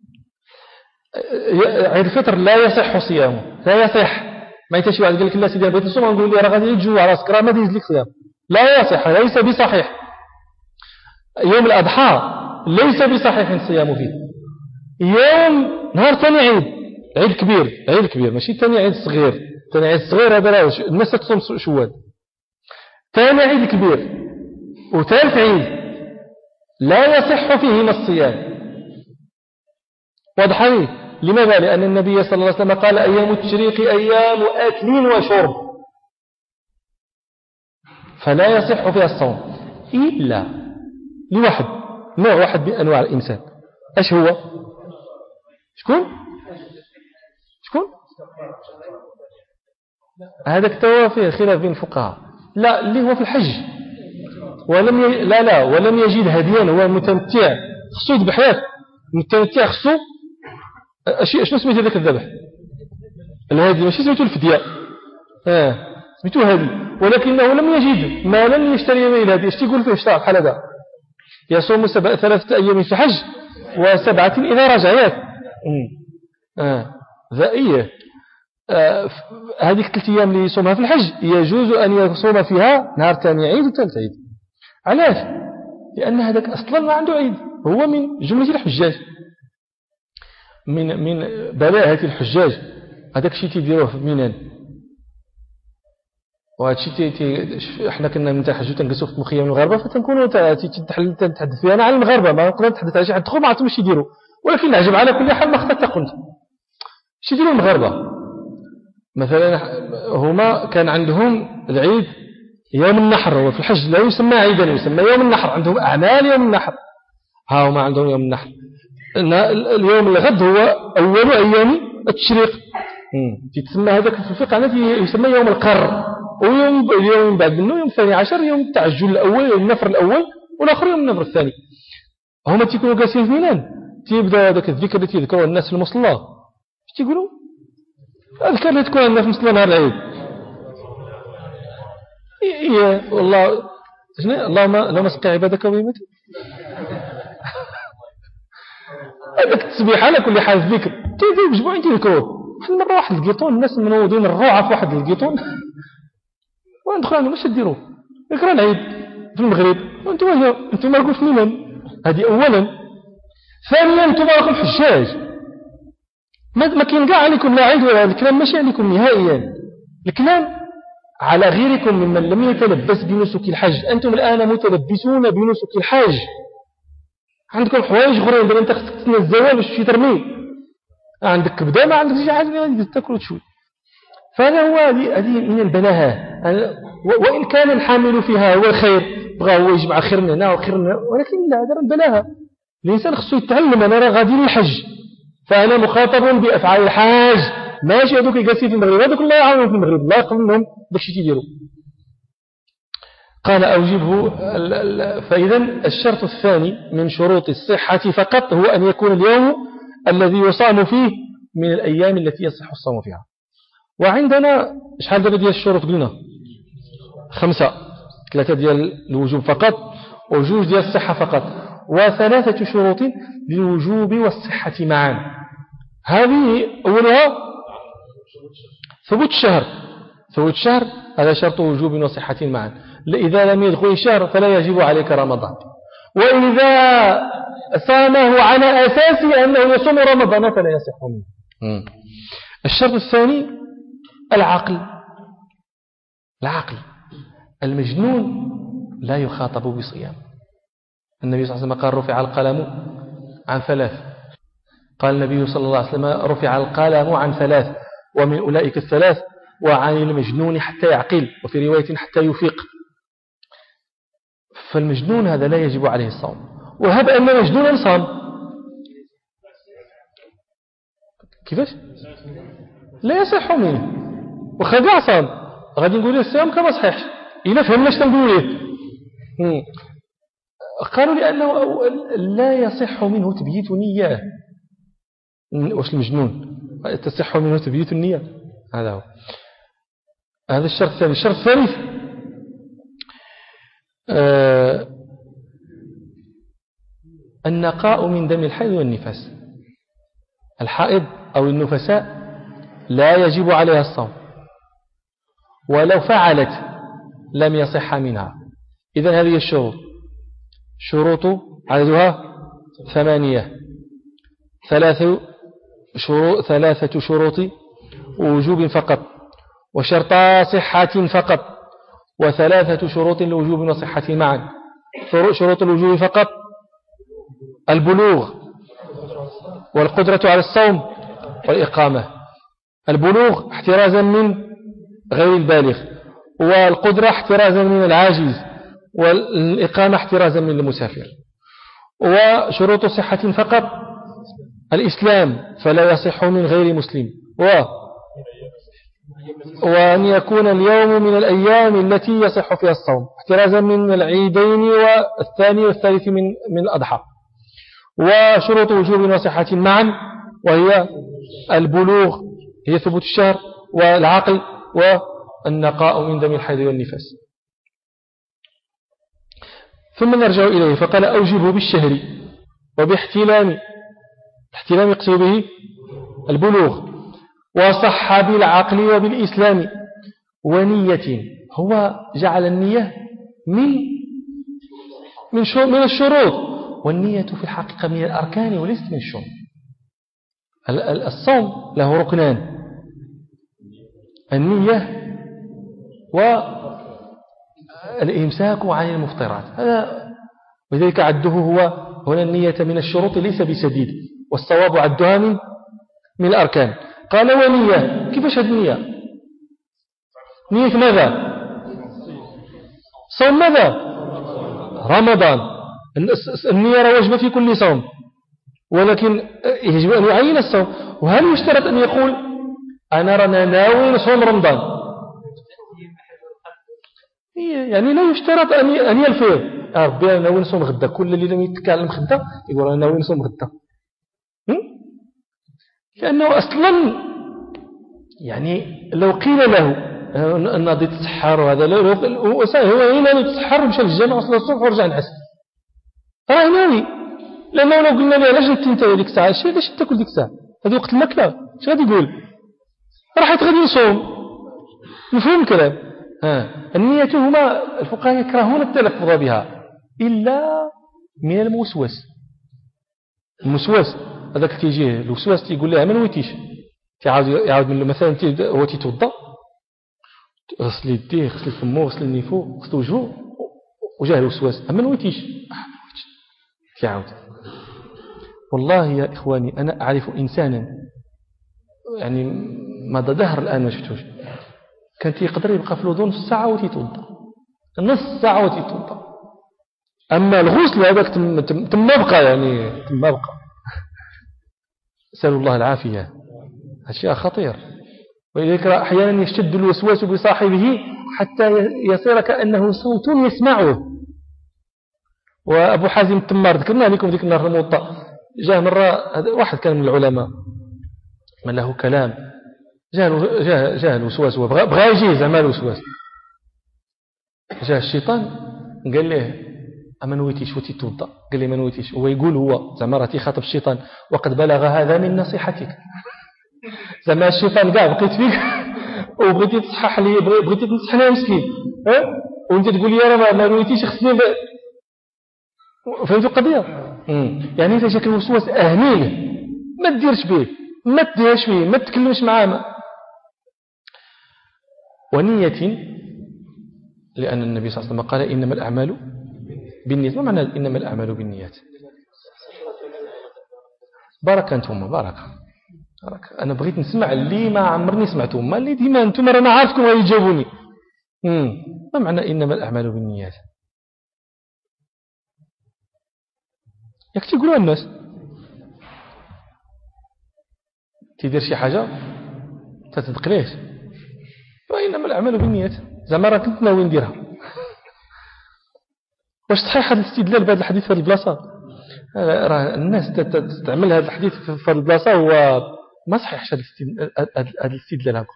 عيد الفطر لا يصح صيامه لا يصح. ما يتشي واحد قال لك لا سيدي بغيت نصوم نقول لي راه غادي تجوع راسك راه ما ديز لك صيام لا يصح ليس بصحيح. يوم الأضحى ليس بصحيح صيامه فيه. يوم نهار ثاني عيد كبير ماشي ثاني عيد صغير. ثاني عيد صغير هذا راه الناس تصوم شوال. ثاني عيد كبير وثالث عيد لا يصح فيهما الصيام. واضح لي لماذا؟ لأن النبي صلى الله عليه وسلم قال أيام التشريق أيام أكل وشرب فلا يصح فيها الصوم إلا لواحد نوع واحد من أنواع الإنسان. إيش هو؟ شكون؟ هذا كتوى فيه خلاف بين الفقهاء. لا اللي هو في الحج ولم يجد هديا هو متمتع خصو يذبح ياك متمتع خصو شنو سميت هذاك الذبح الهادي ماشي سميتو الفدية سميتو هادي ولكنه لم يجد ما لم يشتري به الهدي. ايش تيقول فيه الشرع بحال هذا؟ يصوم 3 أيام في الحج و7 إذا رجع ياك ذائية. هذه 3 أيام اللي يصومها في الحج يجوز أن يصوم فيها نهار ثاني عيد وثالث عيد. علاش؟ لأن هذاك أصلا ما عنده عيد هو من جملة الحجاج من بلاهة الحجاج. هذاك الشيء تيديروه في منان وهذا الشيء احنا كنا من تحجو تنقصوا في مخيم المغاربه فتنكونوا تتحدث فيها انا على المغاربه ما نقدر نتحدث على شي حد اخر ما عرفتش واش يديروا ولكن نعجب على كل حال ما اخترت قلت اش يديروا المغاربه. مثلا هما كان عندهم العيد يوم النحر هو في الحج لا يسمى عيدا يسمى يوم النحر. عندهم أعمال يوم النحر ها هما عندهم يوم النحر. اليوم الغد هو أول أيام التشريق تسمى هذاك في الفقه يسمى يوم القر. ويوم بعد منه يوم 12 يوم التعجل الأول يوم النفر الأول والآخر يوم النفر الثاني. هما تيكونوا جالسين في ميلان تيبدا هذاك الذكر اللي تيذكروا الناس في المصلى اش تيقولوا الذكر اللي تكون الناس في المصلى نهار العيد والله اللهم اسقي عبادك وبهيمتك. هذاك التسبيح على كل حال الذكر كيف بجمعين تيذكروه. مرة واحد القيطون الناس منوضين الروعة في واحد القيطون وندخل عندهم اش ديروا ذكر العيد في المغرب وانتم راكم في ميلان. هذه اولا. ثانيا انتم راكم حجاج ما كاين كاع عليكم لا عيد ولا الكلام ماشي عليكم نهائيا. الكلام على غيركم ممن لم يتلبس بنسك الحج. أنتم الآن متلبسون بنسك الحج، عندكم حوايج غرين دابا انت خصك تنزلها باش تمشي ترمي، عندك كبده ما عندك شي حاجه غادي تاكل وتشوي. فهذا هو هذه من البلاهه، وان كان الحامل فيها هو الخير، بغى هو يجمع خير من هنا وخير من هنا، ولكن لا، هذا البلاهه. الانسان خصو يتعلم. انا راه غادي للحج، فانا مخاطب بافعال الحاج، ماشي هذوك الجالسين في المغرب، هذوك الله يعاونهم في المغرب، الله يقبل منهم داكشي تيديروا. قال أوجبه. فإذا الشرط الثاني من شروط الصحة فقط هو أن يكون اليوم الذي يصام فيه من الأيام التي يصح الصوم فيها. وعندنا شحال دابا ديال الشروط قلنا 5، 3 ديال الوجوب فقط، و2 ديال الصحة فقط، و3 شروط للوجوب والصحة معا. هذه أولها ثبوت الشهر. ثبوت الشهر هذا شرط وجوب وصحة معا. إذا لم يدخل الشهر فلا يجب عليك رمضان، وإذا صامه على أساس أنه يصوم رمضان فلا يصح منه. الشرط الثاني العقل. المجنون لا يخاطب بصيام. النبي صلى الله عليه وسلم قال رفع القلم عن 3. قال النبي صلى الله عليه وسلم رفع القلم عن 3، ومن أولئك 3 وعن المجنون حتى يعقل، وفي رواية حتى يفيق. فالمجنون هذا لا يجب عليه الصوم. وهب أن مجنونا صام، كيفاش لا يصح منه، وخدع صام، غادي نقول الصيام كما صحيحش إلا فهمنا اش تنقول ليه. قالوا لأنه لا يصح منه تبييت نية. واش المجنون تصح منه تبييت النية؟ هذا هو. هذا الشرط الثاني. الشرط الثالث النقاء من دم الحيض والنفاس. الحائض أو النفساء لا يجب عليها الصوم، ولو فعلت لم يصح منها. إذن هذه الشروط، شروط عددها 8، 3 شروط وجوب فقط، وشرطا صحة فقط، و3 شروط لوجوب وصحة معا. شروط الوجوب فقط البلوغ والقدرة على الصوم والإقامة. البلوغ احترازا من غير البالغ، والقدرة احترازا من العاجز، والإقامة احترازا من المسافر. وشروط صحة فقط الإسلام، فلا يصح من غير مسلم، وأن يكون اليوم من الأيام التي يصح فيها الصوم، احترازا من العيدين والثاني والثالث من الأضحى. وشروط وجوب وصحة معا، وهي البلوغ، هي ثبوت الشهر، والعقل، والنقاء من دم الحيض والنفاس. ثم نرجع إليه. فقال أوجبه بالشهر وباحتلام. الاحتلام يقصد به البلوغ، وصح بالعقل وبالإسلام، ونية. هو جعل النية من الشروط، والنية في الحقيقة من الأركان وليست من الشروط. الصوم له ركنان: النية والإمساك عن المفطرات. هذا وذلك عده هو هنا النية من الشروط ليس بسديد، والصواب عدها من الأركان. قال ونية. كيفاش هذه النية؟ نية ماذا؟ صوم ماذا؟ رمضان. النية واجبة في كل صوم، ولكن يجب أن يعين الصوم. وهل يشترط أن يقول أنا رانا ناوي نصوم رمضان؟ يعني لا يشترط أن يلفظ ربي أنا ناوي نصوم غدا. كل اللي لم يتكلم غدا يقول أنا ناوي نصوم غدا، لأنه أصلا يعني لو قيل له أن غادي تسحر وهذا هو هنا يتسحر ومشى للجامع وصل الصبح ورجع نعس، راه ناوي. لأنه لو قلنا له علاش تنتهي ديك الساعة، علاش تاكل ديك الساعة، هذه وقت الماكلة، اش غادي يقول؟ راح غادي نصوم. مفهوم الكلام؟ النية هما الفقهاء يكرهون التلفظ بها إلا من الموسوس. الموسوس هذاك تيجيه الوسواس تيقول لها ما نويتيش، يعاود من مثلا هو تيتوضا غسل يديه غسل فمه غسل النيفو غسل وجهه وجاه الوسواس أما نويتيش يعاود. والله يا إخواني أنا أعرف إنسانا يعني ماذا دهر الآن ما شفتوش كان يقدر يبقى في الوضوء نص ساعة وتيتوضا نص ساعة وتيتوضا. أما الغسل هذاك تم بقى يعني تم بقى. أسأل الله العافية. أشياء خطير. ولذلك أحيانا يشتد الوسواس بصاحبه حتى يصير كأنه صوت يسمعه. وأبو حازم التمار ذكرنا لكم ذيك النهار الموطأ جاء مرة واحد كان من العلماء من له كلام جاء الوسواس بغى يجي زعما الوسواس جاء الشيطان قال له أما نويتيش وتيتوضا قال لي ما نويتيش هو يقول هو زعما راه يخاطب الشيطان وقد بلغ هذا من نصيحتك زعما الشيطان كاع بقيت فيك وبغيتي تصحح لي بغيتي تنصح لي مسكين وانت تقول لي راه ما نويتيش خصني فهمتوا القضيه يعني اذا جاك الوسواس اهميله ما تديرش به ما تديرش فيه ما تتكلمش معاه ونية لأن النبي صلى الله عليه وسلم قال إنما الأعمال بالنيات. ما معنى إنما الأعمال بالنيات؟ بارك أنتم بارك أنا بغيت نسمع اللي ما عمرني سمعتهم ما اللي ديما أنتم أنا عارفكم ويجاوبوني. ما معنى إنما الأعمال بالنيات؟ ياك تيقولوا الناس تيدير شي حاجة تتصدق ليش وإنما الأعمال بالنيات زعما راه كنت ناوي نديرها. واش صحيح هذا الاستدلال بهذا الحديث في هذه البلاصة؟ راه الناس تستعمل هذا الحديث في هذه البلاصة هو ما صحيحش هذا الاستدلال هذا.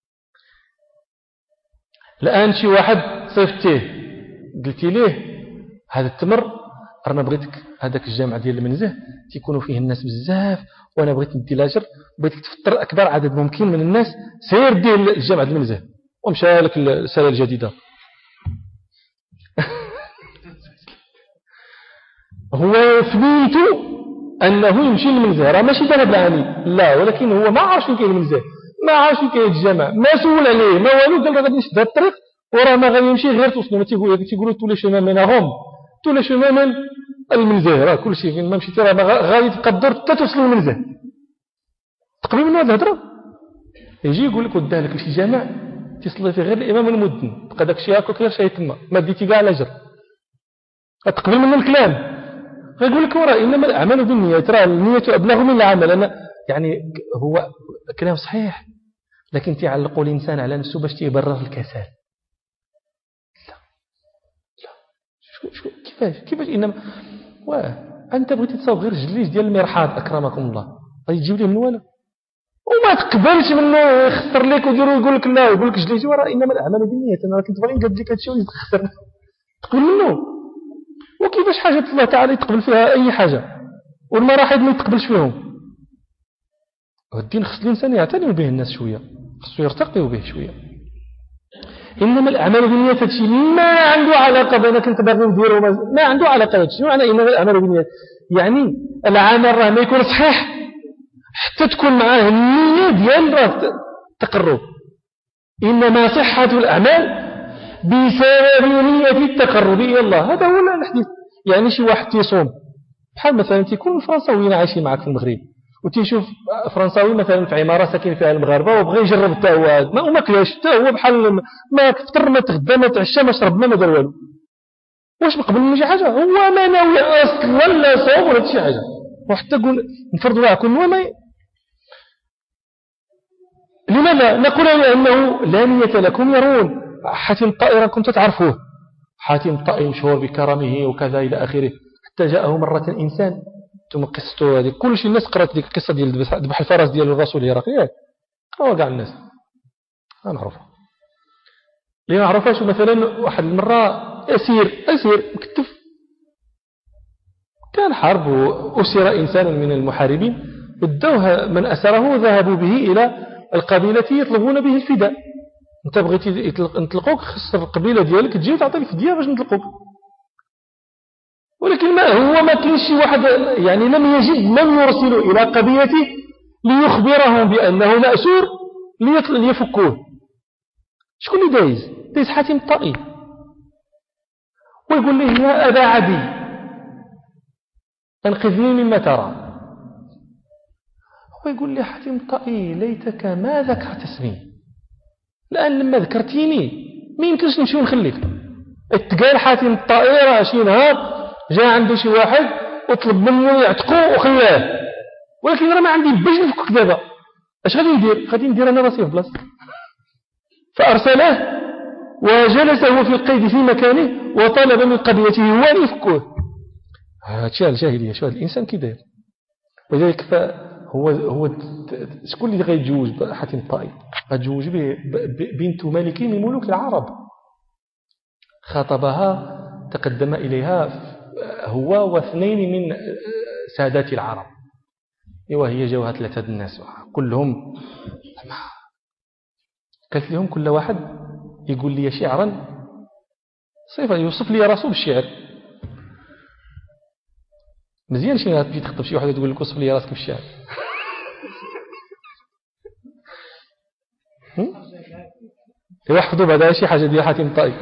الآن شي واحد صيفتيه قلتي ليه هذا التمر أنا بغيتك هذاك الجامع ديال المنزه تيكونوا فيه الناس بزاف وأنا بغيت ندي لاجر بغيتك تفطر أكبر عدد ممكن من الناس سير ديال الجامع ديال المنزه ومشى لك السنة الجديدة. هو ثبيته أنه يمشي للمنزه راه ماشي ذهب العامي لا ولكن هو ما عارف فين كاين المنزه ما عارف فين كاين الجامع ما سول عليه ما والو قال غادي نشد هذا الطريق وراه ما غادي يمشي غير توصلوا ما تيقولوا tous les chemins mènent à Rome tous les chemins mènent المنزه راه كل شيء فين ما مشيتي راه غادي تبقى الدور حتى توصل للمنزه. تقبل منه هذه الهضره يجي يقول لك وداه لك شي جامع تصلي فيه غير الامام المؤذن بقى داك الشيء هكا غير شي تما ما ديتي كاع الاجر تقبل منه الكلام غيقول لك وراه انما الاعمال بالنيات راه النيه ابلغ من العمل. انا يعني هو كلام صحيح لكن تعلقوا الانسان على نفسه باش تيبرر الكسل. لا كيفاش انما انت بغيتي تصاوب غير الجليج ديال المرحاض اكرمكم الله غادي تجيب ليه من ولا وما تقبلش منه يخسر لك ويقول لك لا ويقول لك جليج وراه انما الاعمال بالنيات انا كنت باغي نقاد لك هادشي ويخسر تقبل منه. وكيفاش حاجه الله تعالى يتقبل فيها اي حاجه والمراحل ما يتقبلش فيهم. والدين خص الانسان يعتني به الناس شويه خصو يرتقي به شويه. انما الاعمال بالنيات هادشي ما عنده علاقه بأنا كنت باغي نديرو ما عنده علاقه هادشي. معنى انما الاعمال بالنيات يعني العمل راه ما يكون صحيح حتى تكون معاه النيه ديال راه التقرب. انما صحه الاعمال بسبب نيه التقرب الى الله. هذا هو الحديث. يعني شي واحد تيصوم بحال مثلا تيكون فرنساويين عايشين معك في المغرب وتيشوف فرنساوي مثلا في عماره ساكن فيها المغاربه وبغى يجرب حتى هو ما كلاش حتى هو بحال ما فطر ما تغدى ما تعشى ما شرب ما دار والو. واش مقبل من شي حاجه هو ما ناوي اصلا لا صوم ولا شي حاجه وحتى قول نفرضوا عليكم هو ما لماذا نقول انه لا نيه لكم. يرون حاتم طائرا كنت تعرفوه حاتم طائر مشهور بكرمه وكذا الى اخره حتى جاءه مره انسان ثم قصته هذه كل شيء الناس قرات ديك القصه ديال ذبح الفرس ديال الرسول هرقل هو كاع الناس ما معروفه اللي ما عرفاش. مثلا واحد المره اسير مكتف كان حرب واسر انسان من المحاربين ودوه من اسره ذهبوا به الى القبيله يطلبون به الفداء. انت بغيتي نطلقوك خص القبيله ديالك تجي وتعطي الفديه باش نطلقوك. ولكن ما هو ما كاينش شي واحد يعني لم يجد من يرسل الى قبيلته ليخبرهم بأنه مأسور ليفكوه. شكون اللي دايز حاتم الطائي، ويقول له يا أبا عدي أنقذني مما ترى. ويقول لي حاتم الطائي ليتك ما ذكرت اسمي، لأن لما ذكرتيني ما يمكنش نمشي ونخليك. اتقال حاتم الطائي راه شي نهار جاء عنده شي واحد وطلب منه يعتقوه وخلاه، ولكن راه ما عندي باش نفكك دابا. اش غادي ندير انا راسي في بلاصتك. فأرسله وجلس هو في القيد في مكانه وطلب من قبيلته هو أن يفكوه. هادشي الجاهلية، شو هذا الإنسان كي داير. ولذلك هو شكون اللي غيتزوج حاتم الطائي؟ غتزوج به بنت ملك من ملوك العرب، خاطبها تقدم إليها هو واثنين من سادات العرب، وهي جوها 3 الناس كلهم. قالت لهم كل واحد يقول لي شعرا صفة يوصف لي راسه بالشعر. مزيان شي غادي تخطب شي واحد تقول لك وصف لي راسك بالشعر. يحفظوا بعد شي حاجة ديال حاتم الطائي.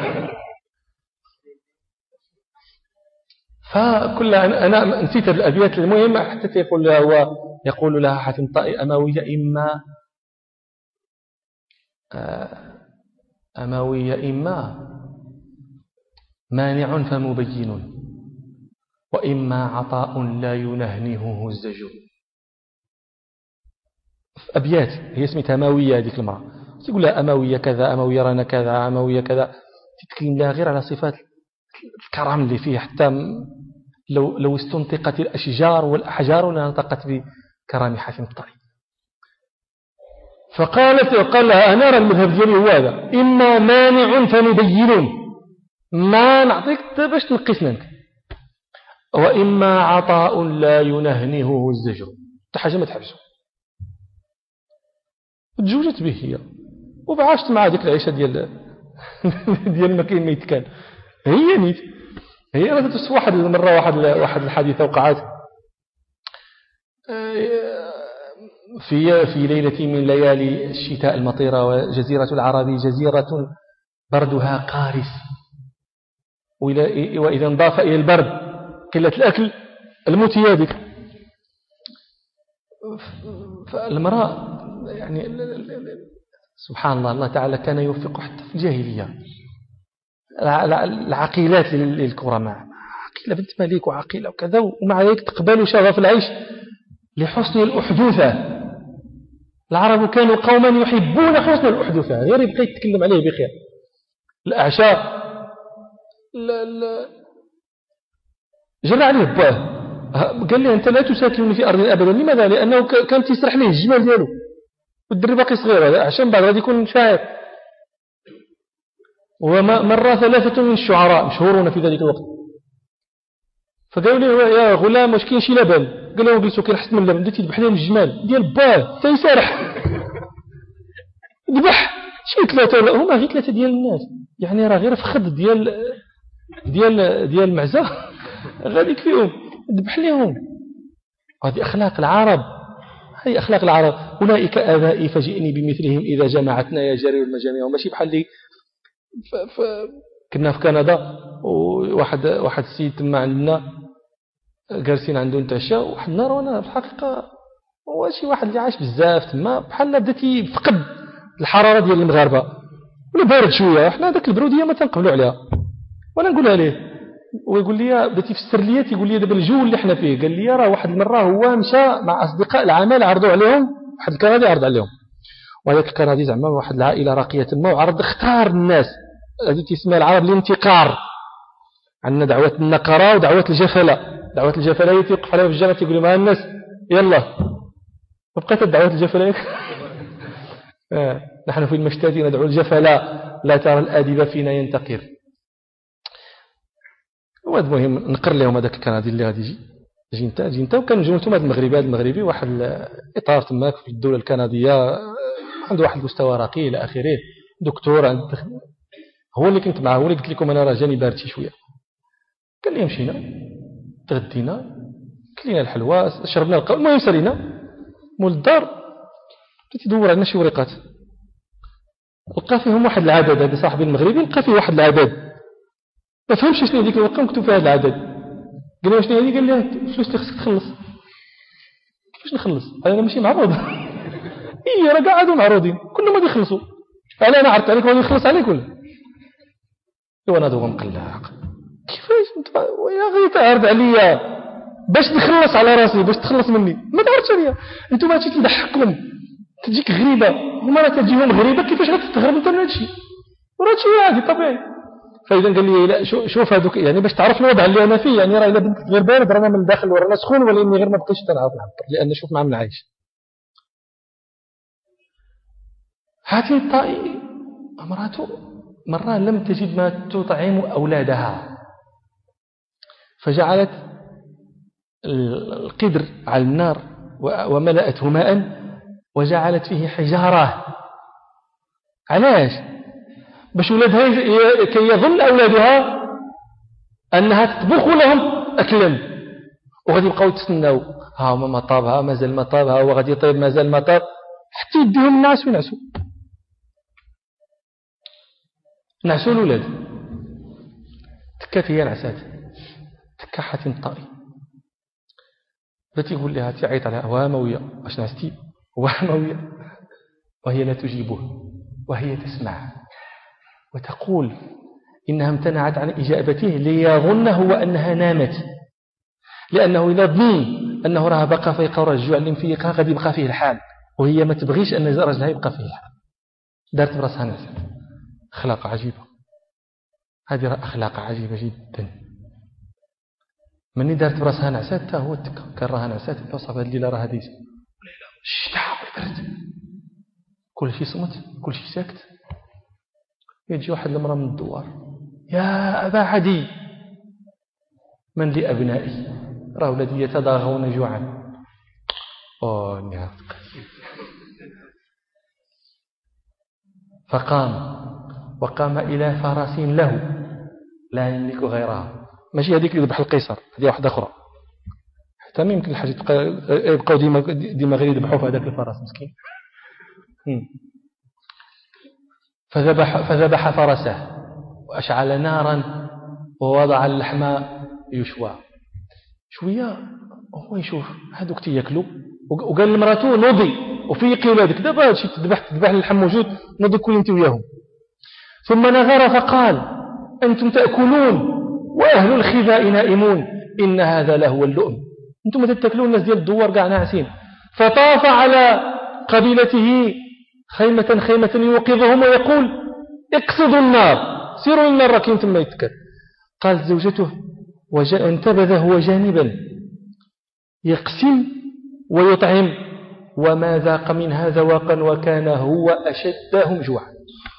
فكل أنا نسيت الأبيات المهم حتى يقول لها حاتم الطائي أموية إما مانع فمبين، وإما عطاء لا ينهنهه الزجر. أبيات هي اسمها أموية هذيك المرأة، تقول لها أموية كذا، أموية رانا كذا، أموية كذا، تتكلم لها غير على صفات الكرم اللي فيه. حتى لو استنطقت الأشجار والأحجار لنطقت بكرم حاتم الطائي. قال لها أنا أرى المذهب ديالي هو هذا، إما مانع فمبين، ما نعطيك باش تنقص منك، وإما عطاء لا ينهنهه الزجر، حاجة ما تحبسه. تزوجت به هي وبعاشت مع ذيك العيشة ديال ما كاين ميت كان. هي راه واحد المرة واحد الحادثة وقعت في ليلة من ليالي الشتاء المطيرة، وجزيرة العربي جزيرة بردها قارس، وإذا انضاف إلى البرد قلة الأكل الموت يادك. فالمرأة يعني سبحان الله تعالى كان يوفق حتى في الجاهلية العقيلات للكرماء، عقيلة بنت مليك وعقيلة وكذا، ومع ذلك تقبل شغف العيش لحسن الأحدوثة. العرب كانوا قوما يحبون حسن الأحدوثة، غير يبقى يتكلم عليه بخير. الأعشاء جرى عليه باه، قال لي أنت لا تساكنني في أرض أبدا. لماذا؟ لأنه كان تيسرح ليه الجمال دياله، والدري باقي صغير هذا عشان بعد غادي يكون شاعر. ومر 3 من الشعراء مشهورون في ذلك الوقت، فقالوا له يا غلام واش كاين شي لبن؟ قال لهم قلت كاين حسن من اللبن، بديتي تذبح لي الجمال ديال باه تيسرح ذبح شي 3 هما غير 3 ديال الناس، يعني راه غير فخذ ديال المعزة غادي يكفيهم، ذبح ليهم. هذه أخلاق العرب، هي أخلاق العرب. أولئك آبائي فجئني بمثلهم إذا جمعتنا يا جاري المجامع. وماشي بحال لي كنا في كندا وواحد السيد تما عندنا جالسين عنده نتعشى واحد النهار، وانا في الحقيقه هو شي واحد اللي عايش بزاف تما بحال بدات يفقد الحراره ديال المغاربه ولا بارد شويه. حنا داك البروديه ما تنقبلوا عليها، وانا نقولها ليه ويقول لي بديتي تفسر لي، تيقول لي دابا الجو اللي حنا فيه. قال لي راه واحد المره هو مشى مع اصدقاء العمل عرضوا عليهم واحد الكندي، عرض عليهم وهذاك الكندي زعما واحد العائله راقيه تما، وعرض اختار الناس هذه تسمى العرب الانتقار. عندنا دعوه النقره ودعوه الجفله. دعوه الجفله يتوقف عليها في الجامع تيقول مع الناس يلا، وبقيت الدعوه الجفله نحن في المشتات ندعو الجفله لا ترى الادب فينا ينتقر. وهذا مهم نقر لهم هذاك الكندي اللي غادي يجي جي وكان جملتهم هذا المغربي واحد الاطار تماك في الدوله الكنديه، عنده واحد المستوى راقي الى اخره، دكتور هو اللي كنت معه، هو اللي قلت لكم انا راه جاني بارد شويه. قال لي مشينا تغدينا كلينا الحلوى شربنا القهوه، المهم سالينا مول الدار تدور على شي ورقات لقى فيهم واحد العدد. هذا صاحبي المغربي لقى فيه واحد العدد ما فهمش شنو هذيك الورقه مكتوب فيها هذا العدد. قال له شنو هذه؟ قال له الفلوس اللي خصك تخلص. كيفاش نخلص؟ انا ماشي معروض. اي راه قاعدين معروضين كل ما يخلصوا. انا عرفت عليك وغادي نخلص عليك ولا وانا دوغ مقلق. كيفاش انت يا غي تعرض عليا باش نخلص على راسي باش تخلص مني؟ ما تعرفش عليا انتم هادشي تضحككم تجيك غريبه هما راه تجيهم غريبه. كيفاش غتستغرب انت من هادشي؟ وراه شي عادي طبيعي. فاذا قال لي لا شوف هذوك يعني باش تعرف الوضع اللي انا فيه. يعني راه الا بنت غير بارد رانا من الداخل ورانا سخون ولاني غير ما بقيتش تنعرف نهبط لان شوف مع من عايش. هذه الطائي امراته مرة لم تجد ما تطعم أولادها فجعلت القدر على النار وملأته ماء وجعلت فيه حجارة. علاش؟ باش ولادها كي يظن أولادها أنها تطبخ لهم أكلا وغادي يبقاو يتسناو ها ما طابها مازال ما طابها وغادي يطيب مازال ما طاب حتى يديهم الناس وينعسوا. نعسوا الولاد تكات هي نعسات تكا حاتم طائي باتي يقول لها تعيط عليها وهموية واش نعستي وهموية وهي لا تجيبه وهي تسمع وتقول إنها امتنعت عن إجابته ليظنه وأنها نامت لأنه إذا ظن أنه راه بقى في قرى الجوع اللي مفيقها غادي يبقى فيه الحال وهي ما تبغيش أن رجلها يبقى فيه الحال. دارت براسها نعسات. أخلاق عجيبة. هذه أخلاق عجيبة جدا. مني دارت براسها نعسات تا هو كان راها نعسات وصف هذه الليلة راها ديزة الشتاء والبرد كل شيء صمت كل شيء ساكت. يجي واحد المرأة من الدوار يا أبا عدي من لي أبنائي راه ولدي يتضاغون جوعا. فقام وقام إلى فرس له لا يملك غيرها. ماشي هذيك اللي ذبح القيصر هذه واحدة أخرى حتى ما يمكن الحاجة يبقوا ديما غير يذبحوا في هذاك الفرس مسكين. فذبح فرسه وأشعل نارا ووضع اللحم يشوى شوية هو يشوف هذوك تياكلوا وقال لمراته نوضي وفيقي ولادك دابا هادشي تذبح اللحم موجود نوضي كل انت وياهم. ثم نظر فقال أنتم تأكلون وأهل الخذاء نائمون إن هذا لهو اللؤم. أنتم تتأكلون الناس ديال الدوار قاع ناعسين. فطاف على قبيلته خيمة يوقظهم ويقول اقصدوا النار سيروا النار راكين ثم يتكل. قالت زوجته انتبذ هو جانبا يقسم ويطعم وما ذاق منها ذواقا وكان هو أشدهم جوعا.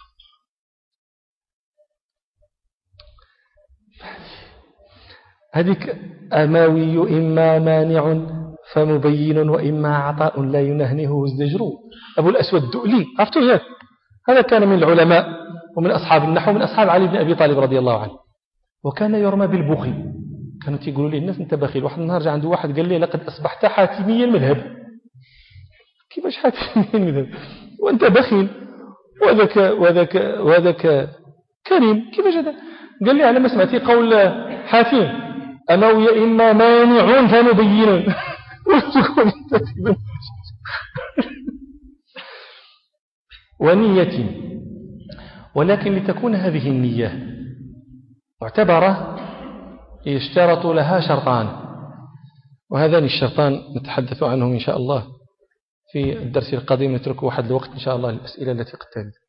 هذيك أماوي إما مانع فمبين وإما عطاء لا ينهنه الزجر. أبو الأسود الدؤلي عرفتوا هذا؟ هذا كان من العلماء ومن أصحاب النحو ومن أصحاب علي بن أبي طالب رضي الله عنه وكان يرمى بالبخل. كانوا يقولوا لي الناس أنت بخيل. واحد النهار جاء عنده واحد قال لي لقد أصبحت حاتميا المذهب. كيفاش حاتميا المذهب وأنت بخيل وذاك كريم كيفاش هذا؟ قال لي على ما سمعتي قول حاتم أموي إما مانع فمبين ونية. ولكن لتكون هذه النية معتبرة يشترط لها شرطان وهذان الشرطان نتحدث عنهم إن شاء الله في الدرس القادم. نترك واحد الوقت إن شاء الله للأسئلة التي قد ترد.